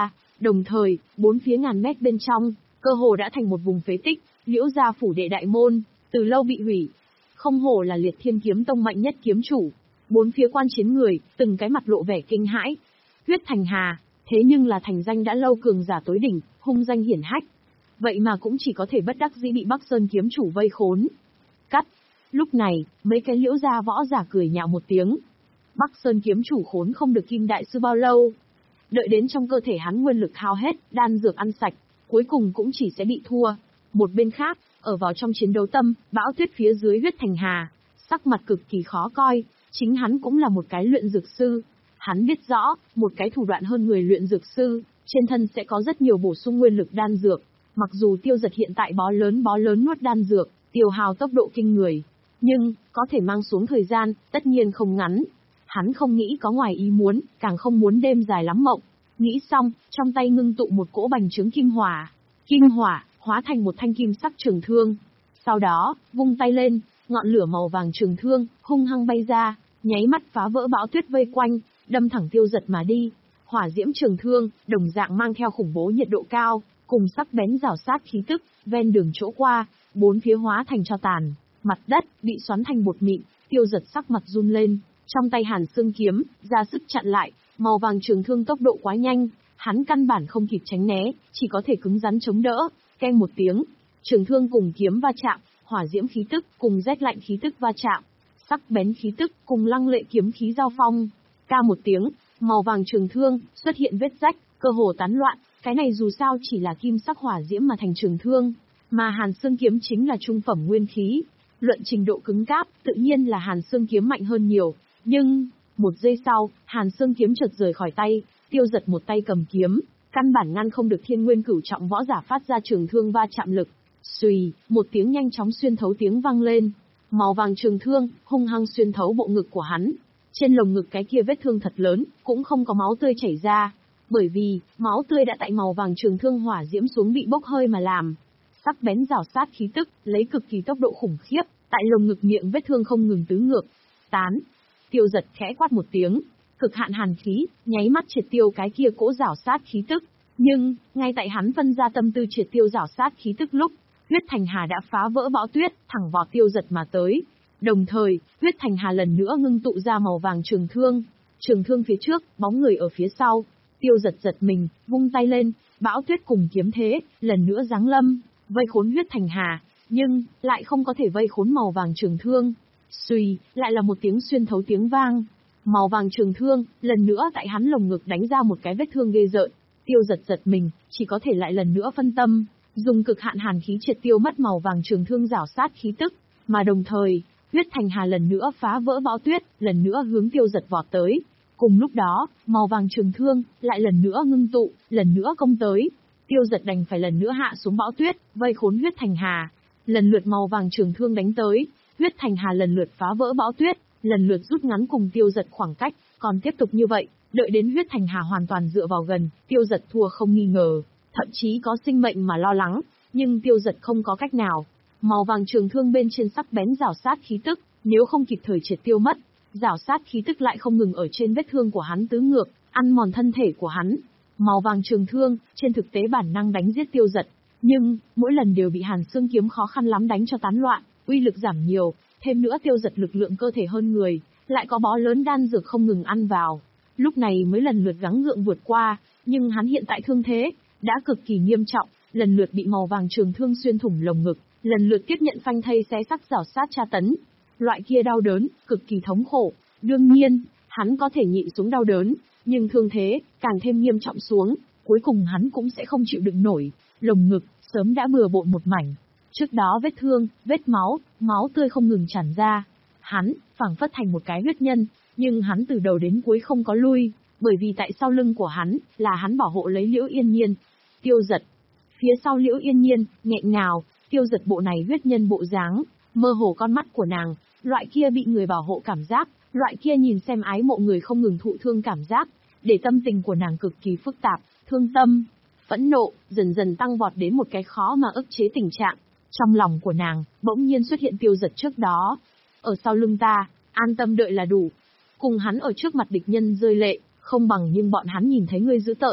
Đồng thời, bốn phía ngàn mét bên trong, cơ hồ đã thành một vùng phế tích, Liễu gia phủ đệ đại môn, từ lâu bị hủy. Không hổ là Liệt Thiên Kiếm Tông mạnh nhất kiếm chủ. Bốn phía quan chiến người, từng cái mặt lộ vẻ kinh hãi. Huyết Thành Hà, thế nhưng là thành danh đã lâu cường giả tối đỉnh, hung danh hiển hách. Vậy mà cũng chỉ có thể bất đắc dĩ bị Bắc Sơn kiếm chủ vây khốn. Cắt. Lúc này, mấy cái Liễu gia võ giả cười nhạo một tiếng. Bắc Sơn kiếm chủ khốn không được Kim đại sư bao lâu. Đợi đến trong cơ thể hắn nguyên lực hao hết, đan dược ăn sạch, cuối cùng cũng chỉ sẽ bị thua. Một bên khác, ở vào trong chiến đấu tâm, Bão Tuyết phía dưới Huyết Thành Hà, sắc mặt cực kỳ khó coi, chính hắn cũng là một cái luyện dược sư. Hắn biết rõ, một cái thủ đoạn hơn người luyện dược sư, trên thân sẽ có rất nhiều bổ sung nguyên lực đan dược. Mặc dù Tiêu Giật hiện tại bó lớn bó lớn nuốt đan dược, tiêu hao tốc độ kinh người, nhưng, có thể mang xuống thời gian, tất nhiên không ngắn. Hắn không nghĩ có ngoài ý muốn, càng không muốn đêm dài lắm mộng. Nghĩ xong, trong tay ngưng tụ một cỗ bành trướng kim hỏa. Kim hỏa, hóa thành một thanh kim sắc trường thương. Sau đó, vung tay lên, ngọn lửa màu vàng trường thương, hung hăng bay ra, nháy mắt phá vỡ Bão Tuyết vây quanh, đâm thẳng Tiêu Giật mà đi. Hỏa diễm trường thương, đồng dạng mang theo khủng bố nhiệt độ cao, cùng sắc bén rảo sát khí tức, ven đường chỗ qua, bốn phía hóa thành tro tàn, mặt đất bị xoắn thành bột mịn. Tiêu Giật sắc mặt run lên, trong tay Hàn Xương kiếm ra sức chặn lại, màu vàng trường thương tốc độ quá nhanh, hắn căn bản không kịp tránh né, chỉ có thể cứng rắn chống đỡ. Keng một tiếng, trường thương cùng kiếm va chạm, hỏa diễm khí tức cùng rét lạnh khí tức va chạm, sắc bén khí tức cùng lăng lệ kiếm khí giao phong. Ca một tiếng, màu vàng trường thương xuất hiện vết rách, cơ hồ tán loạn. Cái này dù sao chỉ là kim sắc hỏa diễm mà thành trường thương, mà Hàn Xương kiếm chính là trung phẩm nguyên khí, luận trình độ cứng cáp, tự nhiên là Hàn Xương kiếm mạnh hơn nhiều. Nhưng, một giây sau, Hàn Xương kiếm chợt rời khỏi tay, Tiêu Giật một tay cầm kiếm, căn bản ngăn không được Thiên Nguyên cửu trọng võ giả phát ra trường thương va chạm lực. Xùy, một tiếng nhanh chóng xuyên thấu tiếng vang lên, màu vàng trường thương hung hăng xuyên thấu bộ ngực của hắn. Trên lồng ngực cái kia vết thương thật lớn, cũng không có máu tươi chảy ra, bởi vì máu tươi đã tại màu vàng trường thương hỏa diễm xuống bị bốc hơi mà làm. Sắc bén rảo sát khí tức, lấy cực kỳ tốc độ khủng khiếp, tại lồng ngực miệng vết thương không ngừng tứ ngược. Tán. Tiêu Giật khẽ quát một tiếng, cực hạn hàn khí, nháy mắt triệt tiêu cái kia cỗ rảo sát khí tức. Nhưng, ngay tại hắn phân ra tâm tư triệt tiêu rảo sát khí tức lúc, Huyết Thành Hà đã phá vỡ Bão Tuyết, thẳng vào Tiêu Giật mà tới. Đồng thời, Huyết Thành Hà lần nữa ngưng tụ ra màu vàng trường thương. Trường thương phía trước, bóng người ở phía sau. Tiêu Giật giật mình, vung tay lên, Bão Tuyết cùng kiếm thế, lần nữa giáng lâm, vây khốn Huyết Thành Hà, nhưng, lại không có thể vây khốn màu vàng trường thương. Xuy, lại là một tiếng xuyên thấu tiếng vang. Màu vàng trường thương, lần nữa tại hắn lồng ngực đánh ra một cái vết thương ghê rợn. Tiêu Giật giật mình, chỉ có thể lại lần nữa phân tâm, dùng cực hạn hàn khí triệt tiêu mất màu vàng trường thương rảo sát khí tức, mà đồng thời, Huyết Thành Hà lần nữa phá vỡ Bão Tuyết, lần nữa hướng Tiêu Giật vọt tới. Cùng lúc đó, màu vàng trường thương lại lần nữa ngưng tụ, lần nữa công tới. Tiêu Giật đành phải lần nữa hạ xuống Bão Tuyết, vây khốn Huyết Thành Hà. Lần lượt màu vàng trường thương đánh tới, Huyết Thành Hà lần lượt phá vỡ Bão Tuyết, lần lượt rút ngắn cùng Tiêu Giật khoảng cách. Còn tiếp tục như vậy, đợi đến Huyết Thành Hà hoàn toàn dựa vào gần, Tiêu Giật thua không nghi ngờ, thậm chí có sinh mệnh mà lo lắng, nhưng Tiêu Giật không có cách nào. Màu vàng trường thương bên trên sắc bén rảo sát khí tức, nếu không kịp thời triệt tiêu mất, rảo sát khí tức lại không ngừng ở trên vết thương của hắn tứ ngược, ăn mòn thân thể của hắn. Màu vàng trường thương, trên thực tế bản năng đánh giết Tiêu Giật, nhưng mỗi lần đều bị Hàn Xương kiếm khó khăn lắm đánh cho tán loạn, uy lực giảm nhiều, thêm nữa Tiêu Giật lực lượng cơ thể hơn người, lại có bó lớn đan dược không ngừng ăn vào, lúc này mới lần lượt gắng gượng vượt qua, nhưng hắn hiện tại thương thế đã cực kỳ nghiêm trọng, lần lượt bị màu vàng trường thương xuyên thủng lồng ngực, lần lượt tiếp nhận phanh thây xé sắc rảo sát tra tấn. Loại kia đau đớn, cực kỳ thống khổ. Đương nhiên, hắn có thể nhịn xuống đau đớn, nhưng thương thế càng thêm nghiêm trọng xuống, cuối cùng hắn cũng sẽ không chịu đựng nổi, lồng ngực sớm đã bừa bộn một mảnh. Trước đó vết thương, vết máu, máu tươi không ngừng tràn ra. Hắn phảng phất thành một cái huyết nhân, nhưng hắn từ đầu đến cuối không có lui, bởi vì tại sau lưng của hắn là hắn bảo hộ lấy Liễu Yên Nhiên. Tiêu Giật. Phía sau Liễu Yên Nhiên, nghẹn ngào, Tiêu Giật bộ này huyết nhân bộ dáng, mơ hồ con mắt của nàng, loại kia bị người bảo hộ cảm giác, loại kia nhìn xem ái mộ người không ngừng thụ thương cảm giác, để tâm tình của nàng cực kỳ phức tạp, thương tâm, phẫn nộ, dần dần tăng vọt đến một cái khó mà ức chế tình trạng. Trong lòng của nàng, bỗng nhiên xuất hiện Tiêu Giật trước đó. Ở sau lưng ta, an tâm đợi là đủ. Cùng hắn ở trước mặt địch nhân rơi lệ, không bằng nhưng bọn hắn nhìn thấy ngươi dữ tợn.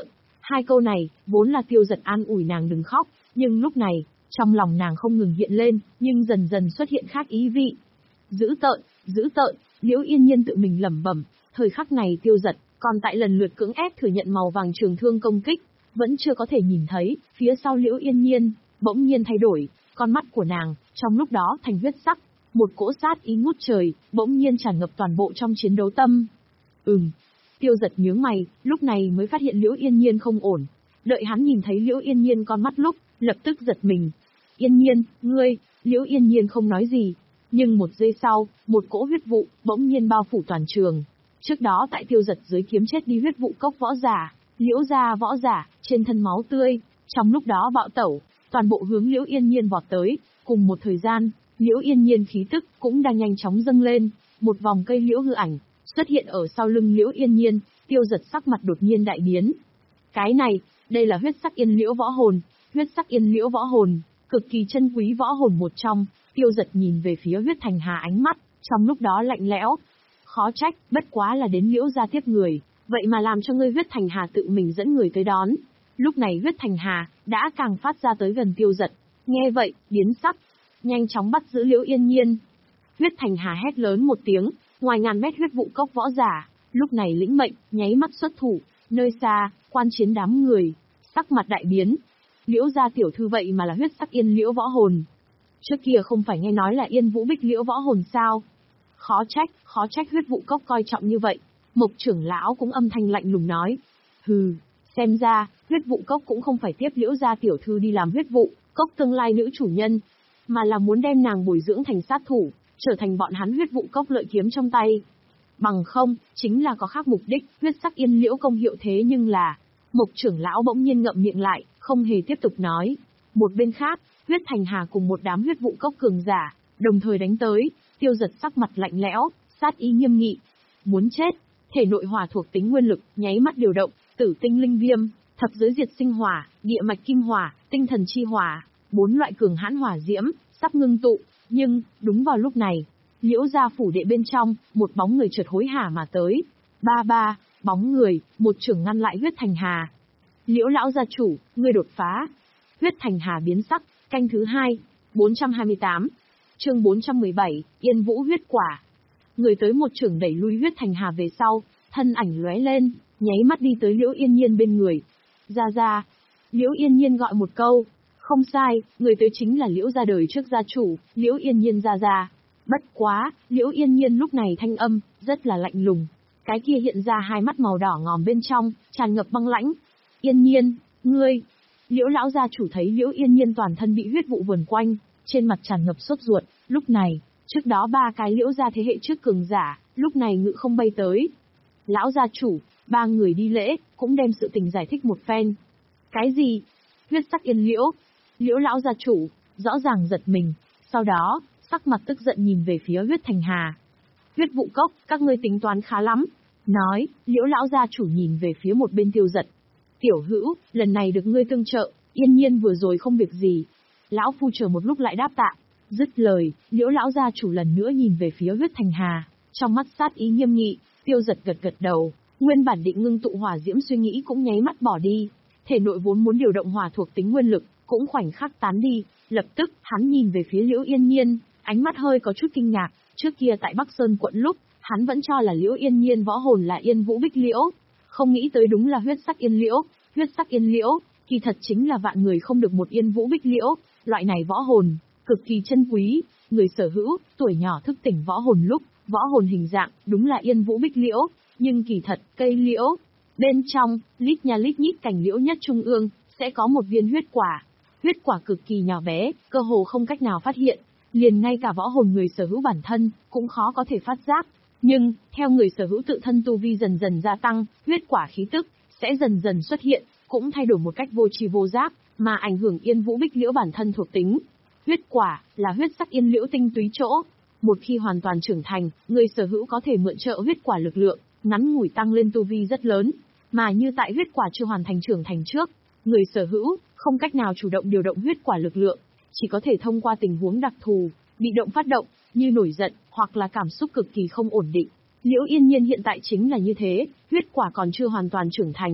Hai câu này, vốn là Tiêu Dật an ủi nàng đừng khóc, nhưng lúc này, trong lòng nàng không ngừng hiện lên, nhưng dần dần xuất hiện khác ý vị. Dữ tợn, dữ tợn, Liễu Yên Nhiên tự mình lẩm bẩm, thời khắc này Tiêu Dật, còn tại lần lượt cưỡng ép thừa nhận màu vàng trường thương công kích, vẫn chưa có thể nhìn thấy, phía sau Liễu Yên Nhiên, bỗng nhiên thay đổi, con mắt của nàng, trong lúc đó thành huyết sắc, một cỗ sát ý ngút trời, bỗng nhiên tràn ngập toàn bộ trong chiến đấu tâm. Ừm. Tiêu Dật nhướng mày, lúc này mới phát hiện Liễu Yên Nhiên không ổn. Đợi hắn nhìn thấy Liễu Yên Nhiên con mắt lúc, lập tức giật mình. Yên Nhiên, ngươi, Liễu Yên Nhiên không nói gì. Nhưng một giây sau, một cỗ huyết vụ, bỗng nhiên bao phủ toàn trường. Trước đó tại Tiêu Dật dưới kiếm chết đi huyết vụ cốc võ giả, Liễu gia võ giả, trên thân máu tươi, trong lúc đó bạo tẩu, toàn bộ hướng Liễu Yên Nhiên vọt tới, cùng một thời gian, Liễu Yên Nhiên khí tức cũng đang nhanh chóng dâng lên, một vòng cây liễu hư ảnh xuất hiện ở sau lưng Liễu Yên Nhiên, Tiêu Dật sắc mặt đột nhiên đại biến. Cái này, đây là huyết sắc yên liễu võ hồn, huyết sắc yên liễu võ hồn, cực kỳ chân quý võ hồn một trong. Tiêu Dật nhìn về phía huyết thành hà ánh mắt, trong lúc đó lạnh lẽo. Khó trách, bất quá là đến Liễu gia tiếp người, vậy mà làm cho ngươi huyết thành hà tự mình dẫn người tới đón. Lúc này huyết thành hà, đã càng phát ra tới gần Tiêu Dật. Nghe vậy, biến sắc, nhanh chóng bắt giữ Liễu Yên Nhiên. Huyết thành hà hét lớn một tiếng, ngoài ngàn mét huyết vụ cốc võ giả, lúc này lĩnh mệnh, nháy mắt xuất thủ, nơi xa, quan chiến đám người, sắc mặt đại biến. Liễu gia tiểu thư vậy mà là huyết sắc yên liễu võ hồn. Trước kia không phải nghe nói là yên vũ bích liễu võ hồn sao? Khó trách, khó trách huyết vụ cốc coi trọng như vậy. Mộc trưởng lão cũng âm thanh lạnh lùng nói. Hừ, xem ra, huyết vụ cốc cũng không phải tiếp Liễu gia tiểu thư đi làm huyết vụ cốc tương lai nữ chủ nhân, mà là muốn đem nàng bồi dưỡng thành sát thủ, trở thành bọn hắn huyết vụ cốc lợi kiếm trong tay. Bằng không, chính là có khác mục đích, huyết sắc yên liễu công hiệu thế nhưng là... Mộc trưởng lão bỗng nhiên ngậm miệng lại, không hề tiếp tục nói. Một bên khác, huyết thành hà cùng một đám huyết vụ cốc cường giả, đồng thời đánh tới, Tiêu Dật sắc mặt lạnh lẽo, sát ý nghiêm nghị. Muốn chết, thể nội hỏa thuộc tính nguyên lực, nháy mắt điều động, tử tinh linh viêm, thập giới diệt sinh hỏa, địa mạch kim hỏa, tinh thần chi hỏa, bốn loại cường hãn hỏa diễm, sắp ngưng tụ. Nhưng, đúng vào lúc này, Liễu gia phủ đệ bên trong, một bóng người chợt hối hả mà tới. Ba ba, bóng người, một trưởng ngăn lại huyết thành hà. Liễu lão gia chủ, ngươi đột phá. Huyết thành hà biến sắc, canh thứ hai, bốn trăm hai mươi tám. Chương bốn trăm mười bảy, Yên Vũ huyết quả. Người tới một trưởng đẩy lui huyết thành hà về sau, thân ảnh lóe lên, nháy mắt đi tới Liễu Yên Nhiên bên người. Ra ra. Liễu Yên Nhiên gọi một câu. Không sai, người tới chính là Liễu gia đời trước gia chủ, Liễu Yên Nhiên ra ra. Bất quá, Liễu Yên Nhiên lúc này thanh âm, rất là lạnh lùng. Cái kia hiện ra hai mắt màu đỏ ngòm bên trong, tràn ngập băng lãnh. Yên Nhiên, ngươi. Liễu lão gia chủ thấy Liễu Yên Nhiên toàn thân bị huyết vụ vờn quanh, trên mặt tràn ngập sốt ruột. Lúc này, trước đó ba cái Liễu gia thế hệ trước cường giả, lúc này ngự không bay tới. Lão gia chủ, ba người đi lễ, cũng đem sự tình giải thích một phen. Cái gì? Huyết sắc yên liễu. Liễu lão gia chủ, rõ ràng giật mình, sau đó, sắc mặt tức giận nhìn về phía huyết thành hà. Huyết vụ cốc, các ngươi tính toán khá lắm. Nói, Liễu lão gia chủ nhìn về phía một bên Tiêu Dật. Tiểu hữu, lần này được ngươi tương trợ, Yên Nhiên vừa rồi không việc gì. Lão phu chờ một lúc lại đáp tạ. Dứt lời, Liễu lão gia chủ lần nữa nhìn về phía huyết thành hà, trong mắt sát ý nghiêm nghị. Tiêu Dật gật gật đầu, nguyên bản định ngưng tụ hỏa diễm suy nghĩ cũng nháy mắt bỏ đi. Thể nội vốn muốn điều động hỏa thuộc tính nguyên lực, cũng khoảnh khắc tán đi. Lập tức, hắn nhìn về phía Liễu Yên Nhiên, ánh mắt hơi có chút kinh ngạc. Trước kia tại Bắc Sơn quận lúc, hắn vẫn cho là Liễu Yên Nhiên võ hồn là Yên Vũ Bích Liễu, không nghĩ tới đúng là huyết sắc yên liễu. Huyết sắc yên liễu, kỳ thật chính là vạn người không được một Yên Vũ Bích Liễu, loại này võ hồn cực kỳ chân quý, người sở hữu, tuổi nhỏ thức tỉnh võ hồn lúc, võ hồn hình dạng đúng là Yên Vũ Bích Liễu, nhưng kỳ thật cây liễu bên trong, lít nha lít nhít cành liễu nhất trung ương sẽ có một viên huyết quả. Huyết quả cực kỳ nhỏ bé, cơ hồ không cách nào phát hiện, liền ngay cả võ hồn người sở hữu bản thân cũng khó có thể phát giác. Nhưng, theo người sở hữu tự thân tu vi dần dần gia tăng, huyết quả khí tức sẽ dần dần xuất hiện, cũng thay đổi một cách vô tri vô giác, mà ảnh hưởng Yên Vũ Bích Liễu bản thân thuộc tính. Huyết quả là huyết sắc yên liễu tinh túy chỗ. Một khi hoàn toàn trưởng thành, người sở hữu có thể mượn trợ huyết quả lực lượng, ngắn ngủi tăng lên tu vi rất lớn. Mà như tại huyết quả chưa hoàn thành trưởng thành trước, người sở hữu không cách nào chủ động điều động huyết quả lực lượng, chỉ có thể thông qua tình huống đặc thù, bị động phát động, như nổi giận, hoặc là cảm xúc cực kỳ không ổn định. Liễu Yên Nhiên hiện tại chính là như thế, huyết quả còn chưa hoàn toàn trưởng thành.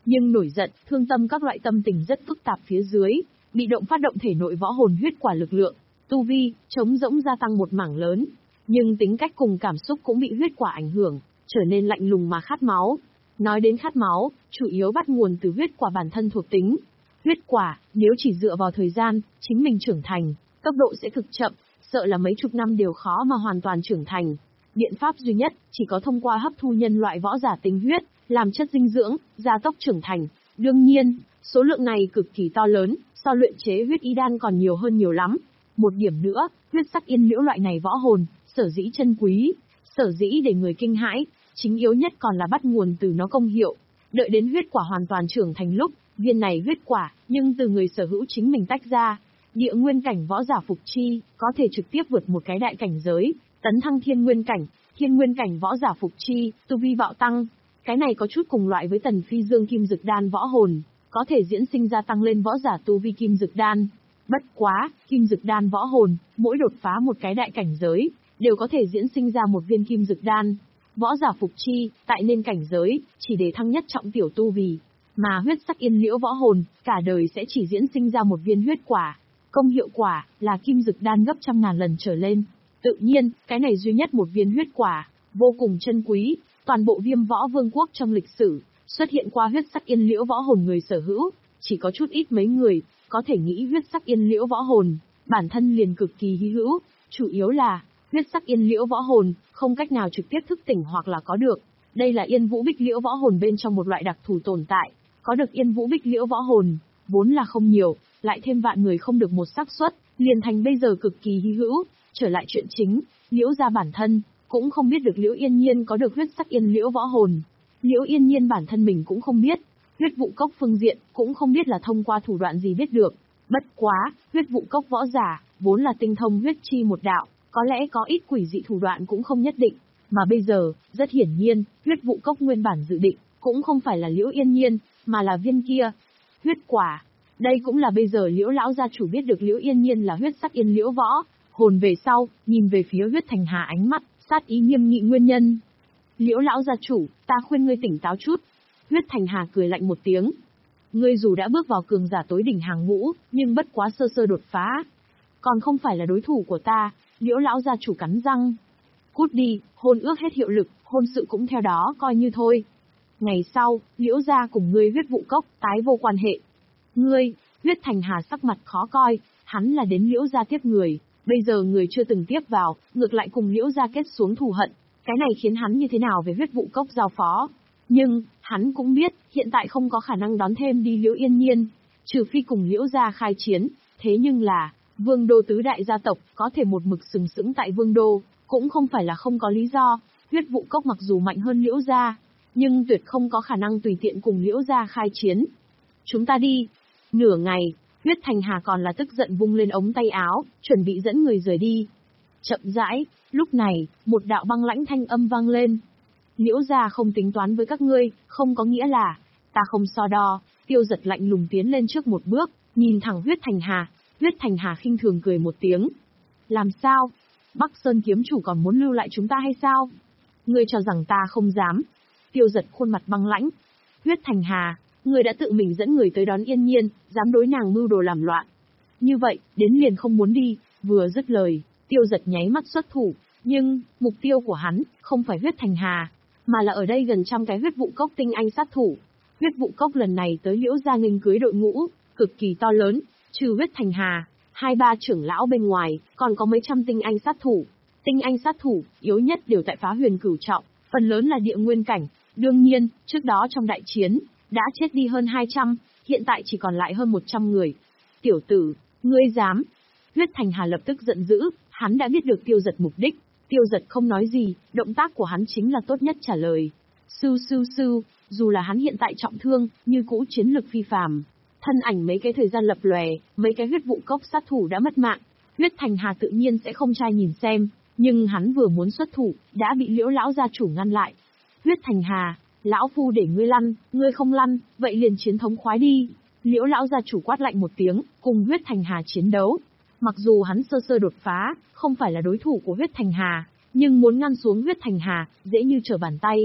Nhưng nổi giận, thương tâm các loại tâm tình rất phức tạp phía dưới, bị động phát động thể nội võ hồn huyết quả lực lượng, tu vi, trống rỗng gia tăng một mảng lớn. Nhưng tính cách cùng cảm xúc cũng bị huyết quả ảnh hưởng, trở nên lạnh lùng mà khát máu. Nói đến khát máu, chủ yếu bắt nguồn từ huyết quả bản thân thuộc tính. Huyết quả, nếu chỉ dựa vào thời gian, chính mình trưởng thành, tốc độ sẽ cực chậm, sợ là mấy chục năm đều khó mà hoàn toàn trưởng thành. Biện pháp duy nhất, chỉ có thông qua hấp thu nhân loại võ giả tinh huyết, làm chất dinh dưỡng, gia tốc trưởng thành. Đương nhiên, số lượng này cực kỳ to lớn, so luyện chế huyết y đan còn nhiều hơn nhiều lắm. Một điểm nữa, huyết sắc yên liễu loại này võ hồn, sở dĩ chân quý, sở dĩ để người kinh hãi, chính yếu nhất còn là bắt nguồn từ nó công hiệu. Đợi đến huyết quả hoàn toàn trưởng thành lúc, viên này huyết quả, nhưng từ người sở hữu chính mình tách ra, địa nguyên cảnh võ giả phục chi, có thể trực tiếp vượt một cái đại cảnh giới, tấn thăng thiên nguyên cảnh, thiên nguyên cảnh võ giả phục chi, tu vi bạo tăng. Cái này có chút cùng loại với tần phi dương kim dực đan võ hồn, có thể diễn sinh ra tăng lên võ giả tu vi kim dực đan. Bất quá, kim dực đan võ hồn, mỗi đột phá một cái đại cảnh giới, đều có thể diễn sinh ra một viên kim dực đan. Võ giả phục chi, tại nên cảnh giới, chỉ để thăng nhất trọng tiểu tu vì, mà huyết sắc yên liễu võ hồn, cả đời sẽ chỉ diễn sinh ra một viên huyết quả. Công hiệu quả, là kim dực đan gấp trăm ngàn lần trở lên. Tự nhiên, cái này duy nhất một viên huyết quả, vô cùng chân quý, toàn bộ Viêm Võ Vương quốc trong lịch sử, xuất hiện qua huyết sắc yên liễu võ hồn người sở hữu, chỉ có chút ít mấy người, có thể nghĩ huyết sắc yên liễu võ hồn, bản thân liền cực kỳ hy hữu, chủ yếu là, huyết sắc yên liễu võ hồn, không cách nào trực tiếp thức tỉnh hoặc là có được. Đây là yên vũ bích liễu võ hồn bên trong một loại đặc thù tồn tại, có được yên vũ bích liễu võ hồn, vốn là không nhiều, lại thêm vạn người không được một xác suất, liền thành bây giờ cực kỳ hy hữu. Trở lại chuyện chính, Liễu gia bản thân, cũng không biết được Liễu Yên Nhiên có được huyết sắc yên liễu võ hồn. Liễu Yên Nhiên bản thân mình cũng không biết, huyết vụ cốc phương diện, cũng không biết là thông qua thủ đoạn gì biết được. Bất quá, huyết vụ cốc võ giả, vốn là tinh thông huyết chi một đạo, có lẽ có ít quỷ dị thủ đoạn cũng không nhất định. Mà bây giờ, rất hiển nhiên, huyết vụ cốc nguyên bản dự định, cũng không phải là Liễu Yên Nhiên, mà là viên kia. Huyết quả. Đây cũng là bây giờ Liễu lão gia chủ biết được Liễu Yên Nhiên là huyết sắc yên liễu võ hồn về sau, nhìn về phía huyết thành hà ánh mắt, sát ý nghiêm nghị nguyên nhân. Liễu lão gia chủ, ta khuyên ngươi tỉnh táo chút. Huyết thành hà cười lạnh một tiếng. Ngươi dù đã bước vào cường giả tối đỉnh hàng ngũ, nhưng bất quá sơ sơ đột phá. Còn không phải là đối thủ của ta, Liễu lão gia chủ cắn răng. Cút đi, hôn ước hết hiệu lực, hôn sự cũng theo đó coi như thôi. Ngày sau, Liễu gia cùng ngươi huyết vụ cốc, tái vô quan hệ. Ngươi, huyết thành hà sắc mặt khó coi, hắn là đến Liễu gia tiếp người, bây giờ người chưa từng tiếp vào, ngược lại cùng Liễu gia kết xuống thù hận, cái này khiến hắn như thế nào về huyết vụ cốc giao phó. Nhưng, hắn cũng biết, hiện tại không có khả năng đón thêm đi Liễu Yên Nhiên, trừ phi cùng Liễu gia khai chiến, thế nhưng là, vương đô tứ đại gia tộc, có thể một mực sừng sững tại vương đô, cũng không phải là không có lý do, huyết vụ cốc mặc dù mạnh hơn Liễu gia, nhưng tuyệt không có khả năng tùy tiện cùng Liễu gia khai chiến. Chúng ta đi. Nửa ngày, huyết thành hà còn là tức giận vung lên ống tay áo, chuẩn bị dẫn người rời đi. Chậm rãi, lúc này, một đạo băng lãnh thanh âm vang lên. Liễu gia không tính toán với các ngươi, không có nghĩa là, ta không so đo. Tiêu Giật lạnh lùng tiến lên trước một bước, nhìn thẳng huyết thành hà, huyết thành hà khinh thường cười một tiếng. Làm sao? Bắc Sơn kiếm chủ còn muốn lưu lại chúng ta hay sao? Ngươi cho rằng ta không dám. Tiêu Giật khuôn mặt băng lãnh. Huyết thành hà, ngươi đã tự mình dẫn người tới đón Yên Nhiên, dám đối nàng mưu đồ làm loạn. Như vậy, đến liền không muốn đi. Vừa dứt lời, Tiêu Giật nháy mắt xuất thủ, nhưng, mục tiêu của hắn, không phải huyết thành hà, mà là ở đây gần trăm cái huyết vụ cốc tinh anh sát thủ. Huyết vụ cốc lần này tới Liễu gia nghênh cưới đội ngũ, cực kỳ to lớn, trừ huyết thành hà, hai ba trưởng lão bên ngoài, còn có mấy trăm tinh anh sát thủ. Tinh anh sát thủ, yếu nhất đều tại phá huyền cửu trọng, phần lớn là địa nguyên cảnh. Đương nhiên, trước đó trong đại chiến, đã chết đi hơn hai trăm, hiện tại chỉ còn lại hơn một trăm người. Tiểu tử, ngươi dám? Huyết thành hà lập tức giận dữ, hắn đã biết được Tiêu Giật mục đích. Tiêu Giật không nói gì, động tác của hắn chính là tốt nhất trả lời. Sưu sưu sưu, dù là hắn hiện tại trọng thương, như cũ chiến lực phi phàm. Thân ảnh mấy cái thời gian lập lòe, mấy cái huyết vụ cốc sát thủ đã mất mạng. Huyết thành hà tự nhiên sẽ không trai nhìn xem, nhưng hắn vừa muốn xuất thủ, đã bị Liễu lão gia chủ ngăn lại. Huyết thành hà, lão phu để ngươi lăn, ngươi không lăn, vậy liền chiến thống khoái đi. Liễu lão gia chủ quát lạnh một tiếng, cùng huyết thành hà chiến đấu. Mặc dù hắn sơ sơ đột phá, không phải là đối thủ của huyết thành hà, nhưng muốn ngăn xuống huyết thành hà, dễ như trở bàn tay.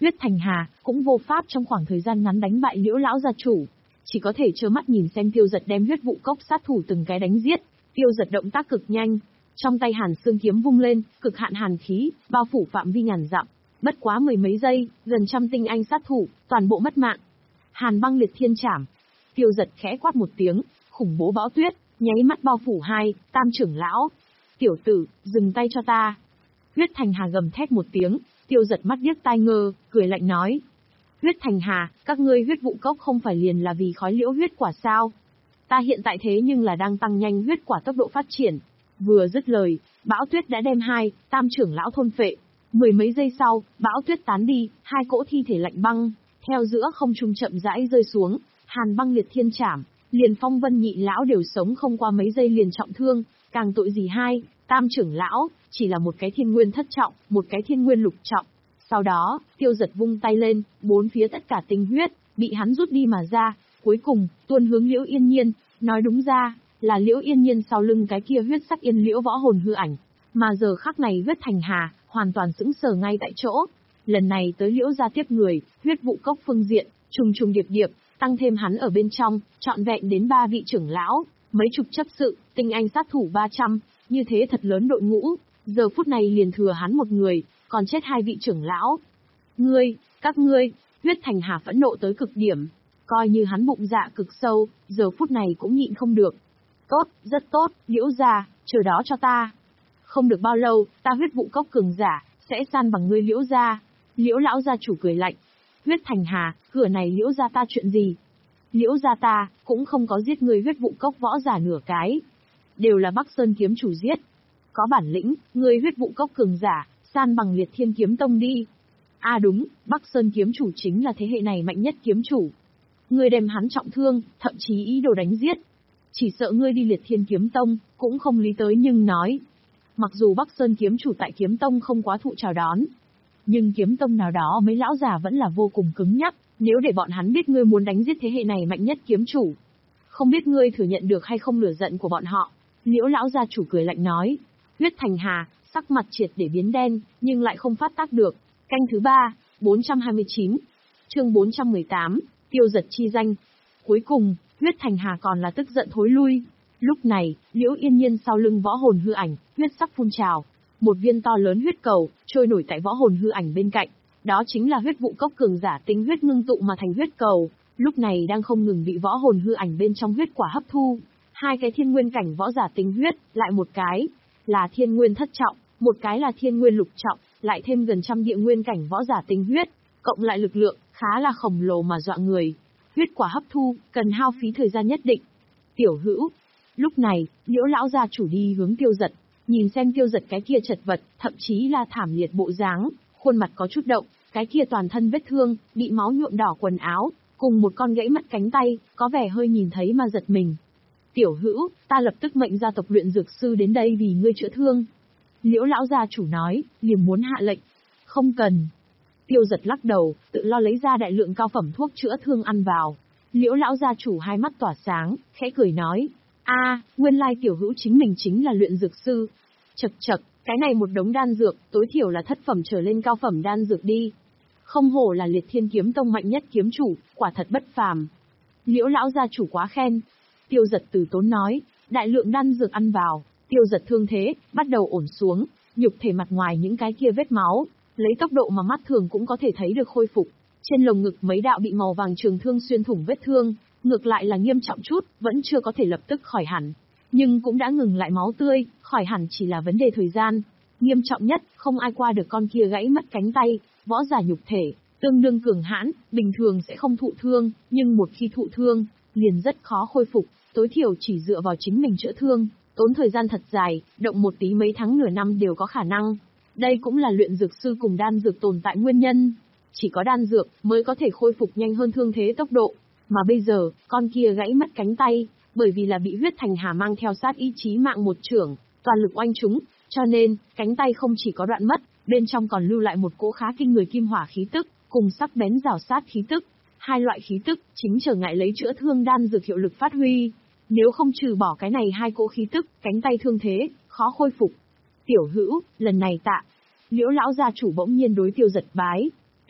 Huyết Thành Hà cũng vô pháp trong khoảng thời gian ngắn đánh bại Liễu lão gia chủ, chỉ có thể trơ mắt nhìn xem Tiêu Giật đem huyết vụ cốc sát thủ từng cái đánh giết. Tiêu Giật động tác cực nhanh, trong tay Hàn Xương kiếm vung lên, cực hạn hàn khí bao phủ phạm vi ngàn dặm. Bất quá mười mấy giây, gần trăm tinh anh sát thủ toàn bộ mất mạng. Hàn Băng Liệt Thiên Trảm. Tiêu Giật khẽ quát một tiếng, khủng bố bão tuyết nháy mắt bao phủ hai Tam trưởng lão. Tiểu tử, dừng tay cho ta. Huyết Thành Hà gầm thét một tiếng, Tiêu Giật mắt điếc tai ngơ, cười lạnh nói: Huyết Thành Hà, các ngươi huyết vụ cốc không phải liền là vì khói liễu huyết quả sao? Ta hiện tại thế nhưng là đang tăng nhanh huyết quả tốc độ phát triển. Vừa dứt lời, bão tuyết đã đem hai Tam trưởng lão thôn phệ. Mười mấy giây sau, bão tuyết tán đi, hai cỗ thi thể lạnh băng theo giữa không trung chậm rãi rơi xuống. Hàn Băng Liệt Thiên Trảm, liền Phong Vân nhị lão đều sống không qua mấy giây liền trọng thương, càng tội gì hai Tam trưởng lão, chỉ là một cái thiên nguyên thất trọng, một cái thiên nguyên lục trọng. Sau đó, Tiêu Giật vung tay lên, bốn phía tất cả tinh huyết bị hắn rút đi mà ra, cuối cùng tuôn hướng Liễu Yên Nhiên, nói đúng ra là Liễu Yên Nhiên sau lưng cái kia huyết sắc yên liễu võ hồn hư ảnh. Mà giờ khắc này Huyết Thành Hà hoàn toàn sững sờ ngay tại chỗ. Lần này tới Liễu gia tiếp người, huyết vụ cốc phương diện, trùng trùng điệp điệp, tăng thêm hắn ở bên trong, trọn vẹn đến ba vị trưởng lão, mấy chục chấp sự, tinh anh sát thủ ba trăm, như thế thật lớn đội ngũ, giờ phút này liền thừa hắn một người, còn chết hai vị trưởng lão. Ngươi, các ngươi, Huyết Thành Hà phẫn nộ tới cực điểm, coi như hắn bụng dạ cực sâu, giờ phút này cũng nhịn không được. Tốt, rất tốt, Liễu gia, chờ đó cho ta. Không được bao lâu, ta huyết vụ cốc cường giả sẽ san bằng ngươi Liễu gia. Liễu lão gia chủ cười lạnh. Huyết Thành Hà, cửa này Liễu gia ta chuyện gì? Liễu gia ta cũng không có giết ngươi huyết vụ cốc võ giả nửa cái, đều là Bắc Sơn kiếm chủ giết. Có bản lĩnh, ngươi huyết vụ cốc cường giả, san bằng Liệt Thiên kiếm tông đi. À đúng, Bắc Sơn kiếm chủ chính là thế hệ này mạnh nhất kiếm chủ. Ngươi đem hắn trọng thương, thậm chí ý đồ đánh giết. Chỉ sợ ngươi đi Liệt Thiên kiếm tông, cũng không lý tới nhưng nói. Mặc dù Bắc Sơn kiếm chủ tại kiếm tông không quá thụ chào đón, nhưng kiếm tông nào đó mấy lão già vẫn là vô cùng cứng nhắc, nếu để bọn hắn biết ngươi muốn đánh giết thế hệ này mạnh nhất kiếm chủ. Không biết ngươi thừa nhận được hay không lửa giận của bọn họ. Liễu lão gia chủ cười lạnh nói. Huyết Thành Hà, sắc mặt triệt để biến đen, nhưng lại không phát tác được. Canh thứ ba, bốn trăm hai mươi chín. Chương bốn trăm mười tám, Tiêu Giật chi danh. Cuối cùng, Huyết Thành Hà còn là tức giận thối lui. Lúc này, Liễu Yên Nhiên sau lưng võ hồn hư ảnh, huyết sắc phun trào. Một viên to lớn huyết cầu, trôi nổi tại võ hồn hư ảnh bên cạnh. Đó chính là huyết vụ cốc cường giả tinh huyết ngưng tụ mà thành huyết cầu. Lúc này đang không ngừng bị võ hồn hư ảnh bên trong huyết quả hấp thu. Hai cái thiên nguyên cảnh võ giả tinh huyết, lại một cái là thiên nguyên thất trọng, một cái là thiên nguyên lục trọng, lại thêm gần trăm địa nguyên cảnh võ giả tinh huyết, cộng lại lực lượng khá là khổng lồ mà dọa người. Huyết quả hấp thu, cần hao phí thời gian nhất định. Tiểu Hữu, lúc này, Liễu lão gia chủ đi hướng Tiêu Giật, nhìn xem Tiêu Giật cái kia chật vật, thậm chí là thảm liệt bộ dáng, khuôn mặt có chút động, cái kia toàn thân vết thương, bị máu nhuộm đỏ quần áo, cùng một con gãy mất cánh tay, có vẻ hơi nhìn thấy mà giật mình. Tiểu Hữu, ta lập tức mệnh gia tộc luyện dược sư đến đây vì ngươi chữa thương. Liễu lão gia chủ nói, liền muốn hạ lệnh. Không cần. Tiêu Giật lắc đầu, tự lo lấy ra đại lượng cao phẩm thuốc chữa thương ăn vào. Liễu lão gia chủ hai mắt tỏa sáng, khẽ cười nói, a, nguyên lai Tiểu Hữu chính mình chính là luyện dược sư. Chậc chậc, cái này một đống đan dược, tối thiểu là thất phẩm trở lên cao phẩm đan dược đi. Không hổ là Liệt Thiên kiếm tông mạnh nhất kiếm chủ, quả thật bất phàm. Liễu lão gia chủ quá khen. Tiêu Giật từ tốn nói, đại lượng đan dược ăn vào, Tiêu Giật thương thế bắt đầu ổn xuống, nhục thể mặt ngoài những cái kia vết máu, lấy tốc độ mà mắt thường cũng có thể thấy được khôi phục. Trên lồng ngực mấy đạo bị màu vàng trường thương xuyên thủng vết thương, ngược lại là nghiêm trọng chút, vẫn chưa có thể lập tức khỏi hẳn, nhưng cũng đã ngừng lại máu tươi, khỏi hẳn chỉ là vấn đề thời gian. Nghiêm trọng nhất, không ai qua được con kia gãy mất cánh tay, võ giả nhục thể tương đương cường hãn, bình thường sẽ không thụ thương, nhưng một khi thụ thương, liền rất khó khôi phục, tối thiểu chỉ dựa vào chính mình chữa thương, tốn thời gian thật dài, động một tí mấy tháng nửa năm đều có khả năng. Đây cũng là luyện dược sư cùng đan dược tồn tại nguyên nhân. Chỉ có đan dược mới có thể khôi phục nhanh hơn thương thế tốc độ. Mà bây giờ, con kia gãy mất cánh tay, bởi vì là bị Huyết Thành Hà mang theo sát ý chí mạng một chưởng, toàn lực oanh chúng, cho nên, cánh tay không chỉ có đoạn mất, bên trong còn lưu lại một cỗ khá kinh người kim hỏa khí tức, cùng sắc bén rào sát khí tức. Hai loại khí tức, chính trở ngại lấy chữa thương đan dược hiệu lực phát huy. Nếu không trừ bỏ cái này hai cỗ khí tức, cánh tay thương thế, khó khôi phục. Tiểu Hữu, lần này tạ. Liễu lão gia chủ bỗng nhiên đối Tiêu Giật bái.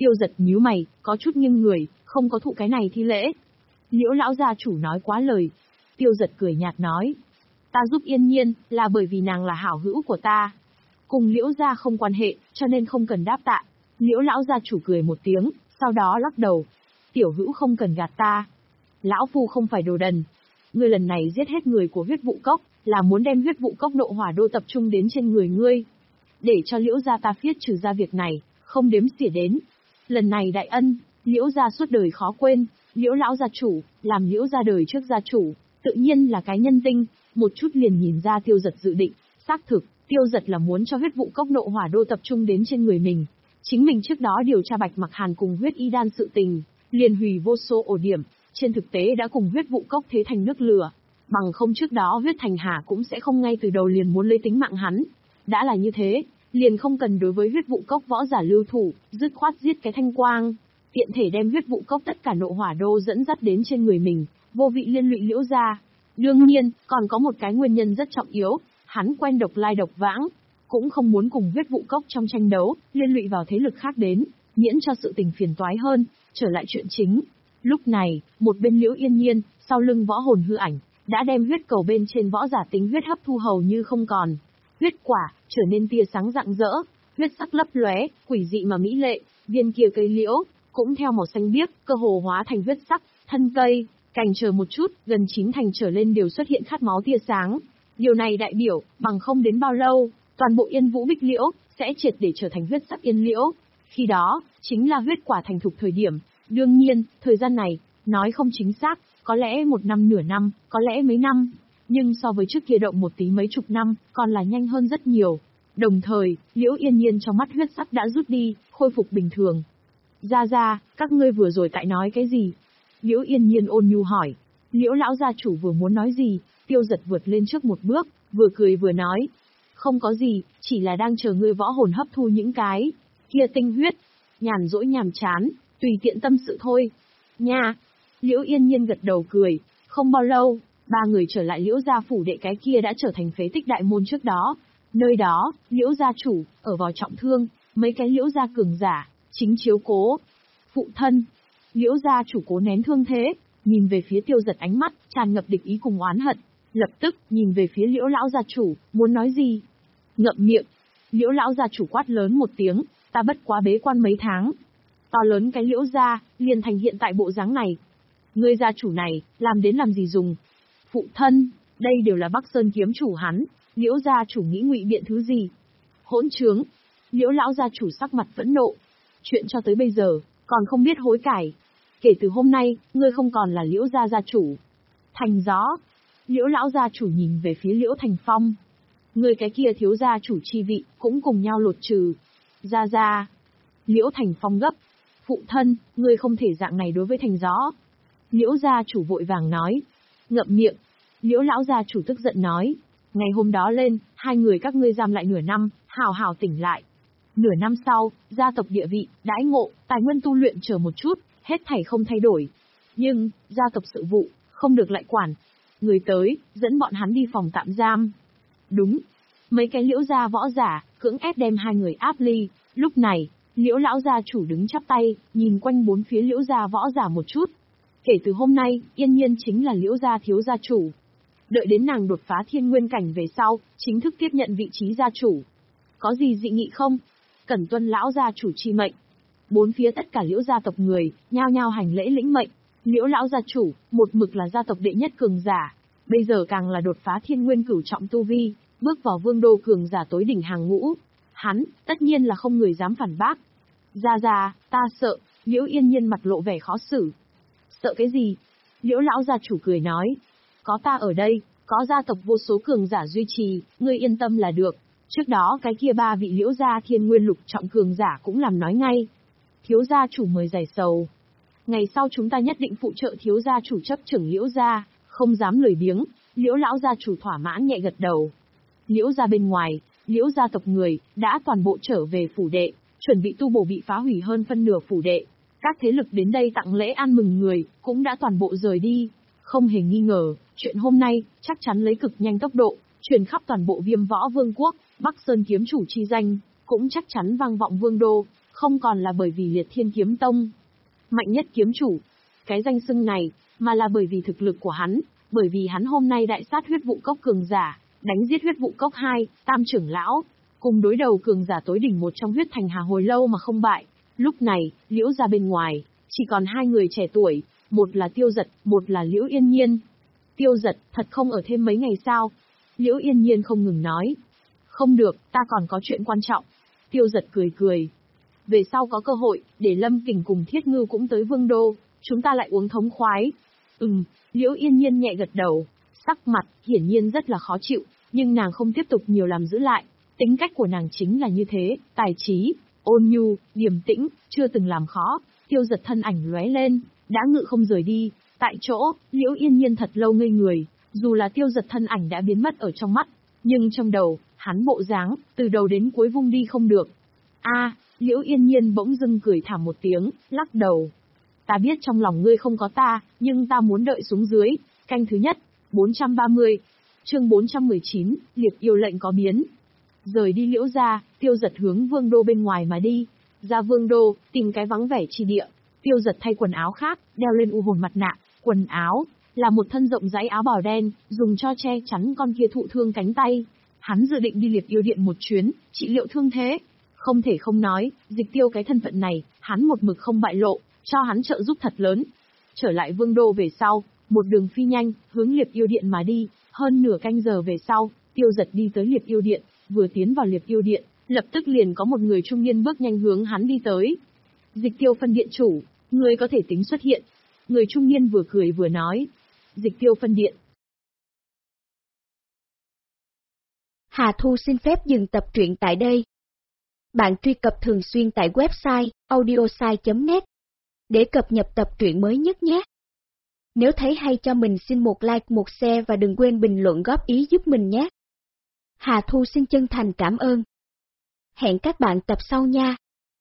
Tiêu Giật nhíu mày, có chút nghiêng người, không có thụ cái này thi lễ. Liễu lão gia chủ nói quá lời. Tiêu Giật cười nhạt nói. Ta giúp Yên Nhiên, là bởi vì nàng là hảo hữu của ta. Cùng Liễu gia không quan hệ, cho nên không cần đáp tạ. Liễu lão gia chủ cười một tiếng, sau đó lắc đầu. Tiểu hữu không cần gạt ta. Lão phu không phải đồ đần. Ngươi lần này giết hết người của huyết vụ cốc, là muốn đem huyết vụ cốc độ hỏa đô tập trung đến trên người ngươi. Để cho Liễu gia ta phiết trừ ra việc này, không đếm xỉa đến. Lần này đại ân, Liễu gia suốt đời khó quên. Liễu lão gia chủ, làm Liễu gia đời trước gia chủ, tự nhiên là cái nhân tinh, một chút liền nhìn ra Tiêu Giật dự định. Xác thực, Tiêu Giật là muốn cho huyết vụ cốc độ hỏa đô tập trung đến trên người mình. Chính mình trước đó điều tra Bạch Mặc Hàn cùng huyết y đan sự tình, liền hủy vô số ổ điểm, trên thực tế đã cùng huyết vụ cốc thế thành nước lửa. Bằng không trước đó huyết thành hà cũng sẽ không ngay từ đầu liền muốn lấy tính mạng hắn. Đã là như thế, liền không cần đối với huyết vụ cốc võ giả lưu thủ, dứt khoát giết cái thanh quang. Tiện thể đem huyết vụ cốc tất cả nộ hỏa đô dẫn dắt đến trên người mình, vô vị liên lụy Liễu gia. Đương nhiên, còn có một cái nguyên nhân rất trọng yếu, hắn quen độc lai độc vãng, cũng không muốn cùng huyết vụ cốc trong tranh đấu, liên lụy vào thế lực khác đến, miễn cho sự tình phiền toái hơn, trở lại chuyện chính. Lúc này, một bên Liễu Yên Nhiên, sau lưng võ hồn hư ảnh, đã đem huyết cầu bên trên võ giả tính huyết hấp thu hầu như không còn. Huyết quả, trở nên tia sáng rạng rỡ, huyết sắc lấp lóe, quỷ dị mà mỹ lệ, viên kia cây liễu, cũng theo màu xanh biếc, cơ hồ hóa thành huyết sắc, thân cây, cành chờ một chút, gần chín thành trở lên đều xuất hiện khát máu tia sáng. Điều này đại biểu, bằng không đến bao lâu, toàn bộ Yên Vũ Bích Liễu, sẽ triệt để trở thành huyết sắc yên liễu. Khi đó, chính là huyết quả thành thục thời điểm. Đương nhiên, thời gian này, nói không chính xác, có lẽ một năm nửa năm, có lẽ mấy năm. Nhưng so với trước kia động một tí mấy chục năm, còn là nhanh hơn rất nhiều. Đồng thời, Liễu Yên Nhiên trong mắt huyết sắc đã rút đi, khôi phục bình thường. Ra ra, các ngươi vừa rồi tại nói cái gì? Liễu Yên Nhiên ôn nhu hỏi. Liễu lão gia chủ vừa muốn nói gì, Tiêu Giật vượt lên trước một bước, vừa cười vừa nói. Không có gì, chỉ là đang chờ ngươi võ hồn hấp thu những cái kia tinh huyết. Nhàn rỗi nhàm chán, tùy tiện tâm sự thôi. Nha! Liễu Yên Nhiên gật đầu cười. Không bao lâu, ba người trở lại Liễu gia phủ đệ cái kia đã trở thành phế tích đại môn trước đó. Nơi đó, Liễu gia chủ, ở vào trọng thương, mấy cái Liễu gia cường giả, chính chiếu cố. Phụ thân! Liễu gia chủ cố nén thương thế, nhìn về phía Tiêu Giật ánh mắt, tràn ngập địch ý cùng oán hận. Lập tức, nhìn về phía Liễu lão gia chủ, muốn nói gì? Ngậm miệng! Liễu lão gia chủ quát lớn một tiếng, ta bất quá bế quan mấy tháng. To lớn cái Liễu gia, liền thành hiện tại bộ dáng này. Ngươi gia chủ này, làm đến làm gì dùng? Phụ thân, đây đều là Bắc Sơn kiếm chủ hắn, Liễu gia chủ nghĩ ngụy biện thứ gì? Hỗn trướng! Liễu lão gia chủ sắc mặt phẫn nộ. Chuyện cho tới bây giờ, còn không biết hối cải. Kể từ hôm nay, ngươi không còn là Liễu gia gia chủ. Thành gió! Liễu lão gia chủ nhìn về phía Liễu Thành Phong. Ngươi cái kia thiếu gia chủ chi vị, cũng cùng nhau lột trừ. Gia gia! Liễu Thành Phong gấp. Phụ thân, ngươi không thể dạng này đối với Thành gió. Liễu gia chủ vội vàng nói. Ngậm miệng! Liễu lão gia chủ tức giận nói. Ngày hôm đó lên, hai người các ngươi giam lại nửa năm, hào hào tỉnh lại. Nửa năm sau, gia tộc địa vị, đãi ngộ, tài nguyên tu luyện chờ một chút, hết thảy không thay đổi. Nhưng, gia tộc sự vụ, không được lại quản. Người tới, dẫn bọn hắn đi phòng tạm giam. Đúng. Mấy cái Liễu gia võ giả, cưỡng ép đem hai người áp ly. Lúc này, Liễu lão gia chủ đứng chắp tay, nhìn quanh bốn phía Liễu gia võ giả một chút. Kể từ hôm nay, Yên Nhiên chính là Liễu gia thiếu gia chủ. Đợi đến nàng đột phá thiên nguyên cảnh về sau, chính thức tiếp nhận vị trí gia chủ. Có gì dị nghị không? Cẩn tuân lão gia chủ chi mệnh. Bốn phía tất cả Liễu gia tộc người, nhao nhao hành lễ lĩnh mệnh. Liễu lão gia chủ, một mực là gia tộc đệ nhất cường giả, bây giờ càng là đột phá thiên nguyên cửu trọng tu vi, bước vào vương đô cường giả tối đỉnh hàng ngũ. Hắn, tất nhiên là không người dám phản bác. Gia gia, ta sợ. Liễu Yên Nhiên mặt lộ vẻ khó xử. Sợ cái gì? Liễu lão gia chủ cười nói. Có ta ở đây, có gia tộc vô số cường giả duy trì, ngươi yên tâm là được. Trước đó cái kia ba vị Liễu gia thiên nguyên lục trọng cường giả cũng làm nói ngay. Thiếu gia chủ mời giải sầu. Ngày sau chúng ta nhất định phụ trợ thiếu gia chủ chấp trưởng Liễu gia, không dám lười biếng. Liễu lão gia chủ thỏa mãn nhẹ gật đầu. Liễu gia bên ngoài, Liễu gia tộc người đã toàn bộ trở về phủ đệ, chuẩn bị tu bổ bị phá hủy hơn phân nửa phủ đệ. Các thế lực đến đây tặng lễ ăn mừng người cũng đã toàn bộ rời đi. Không hề nghi ngờ, chuyện hôm nay chắc chắn lấy cực nhanh tốc độ truyền khắp toàn bộ Viêm Võ Vương quốc. Bắc Sơn kiếm chủ chi danh cũng chắc chắn vang vọng vương đô. không còn là bởi vì Liệt Thiên Kiếm Tông mạnh nhất kiếm chủ, cái danh xưng này, mà là bởi vì thực lực của hắn, bởi vì hắn hôm nay đại sát huyết vụ cốc cường giả, đánh giết huyết vụ cốc hai, tam trưởng lão, cùng đối đầu cường giả tối đỉnh một trong huyết thành hà hồi lâu mà không bại. Lúc này, Liễu gia bên ngoài, chỉ còn hai người trẻ tuổi, một là Tiêu Giật, một là Liễu Yên Nhiên. Tiêu Giật, thật không ở thêm mấy ngày sao? Liễu Yên Nhiên không ngừng nói. Không được, ta còn có chuyện quan trọng. Tiêu Giật cười cười. Về sau có cơ hội, để Lâm Kình cùng Thiết Ngư cũng tới Vương Đô, chúng ta lại uống thống khoái. Ừm, Liễu Yên Nhiên nhẹ gật đầu, sắc mặt, hiển nhiên rất là khó chịu, nhưng nàng không tiếp tục nhiều làm giữ lại. Tính cách của nàng chính là như thế, tài trí, ôn nhu, điềm tĩnh, chưa từng làm khó. Tiêu Giật thân ảnh lóe lên, đã ngự không rời đi. Tại chỗ, Liễu Yên Nhiên thật lâu ngây người, dù là Tiêu Giật thân ảnh đã biến mất ở trong mắt, nhưng trong đầu, hắn bộ dáng, từ đầu đến cuối vung đi không được. A, Liễu Yên Nhiên bỗng dưng cười thảm một tiếng, lắc đầu. Ta biết trong lòng ngươi không có ta, nhưng ta muốn đợi xuống dưới. Canh thứ nhất, bốn trăm ba mươi, chương bốn trăm mười chín, Liệt Yêu lệnh có biến. Rời đi Liễu gia, Tiêu Giật hướng Vương Đô bên ngoài mà đi. Ra Vương Đô, tìm cái vắng vẻ chi địa. Tiêu Giật thay quần áo khác, đeo lên u hồn mặt nạ. Quần áo là một thân rộng rãi áo bào đen, dùng cho che chắn con kia thụ thương cánh tay. Hắn dự định đi Liệt Yêu điện một chuyến, trị liệu thương thế. Không thể không nói, Dịch Tiêu cái thân phận này, hắn một mực không bại lộ, cho hắn trợ giúp thật lớn. Trở lại Vương Đô về sau, một đường phi nhanh, hướng Liệt Yêu điện mà đi. Hơn nửa canh giờ về sau, Tiêu Giật đi tới Liệt Yêu điện, vừa tiến vào Liệt Yêu điện, lập tức liền có một người trung niên bước nhanh hướng hắn đi tới. Dịch Tiêu phân điện chủ, người có thể tính xuất hiện. Người trung niên vừa cười vừa nói. Dịch Tiêu phân điện. Hà Thu xin phép dừng tập truyện tại đây. Bạn truy cập thường xuyên tại website audiosai chấm net để cập nhật tập truyện mới nhất nhé. Nếu thấy hay cho mình xin một like, một share và đừng quên bình luận góp ý giúp mình nhé. Hà Thu xin chân thành cảm ơn. Hẹn các bạn tập sau nha.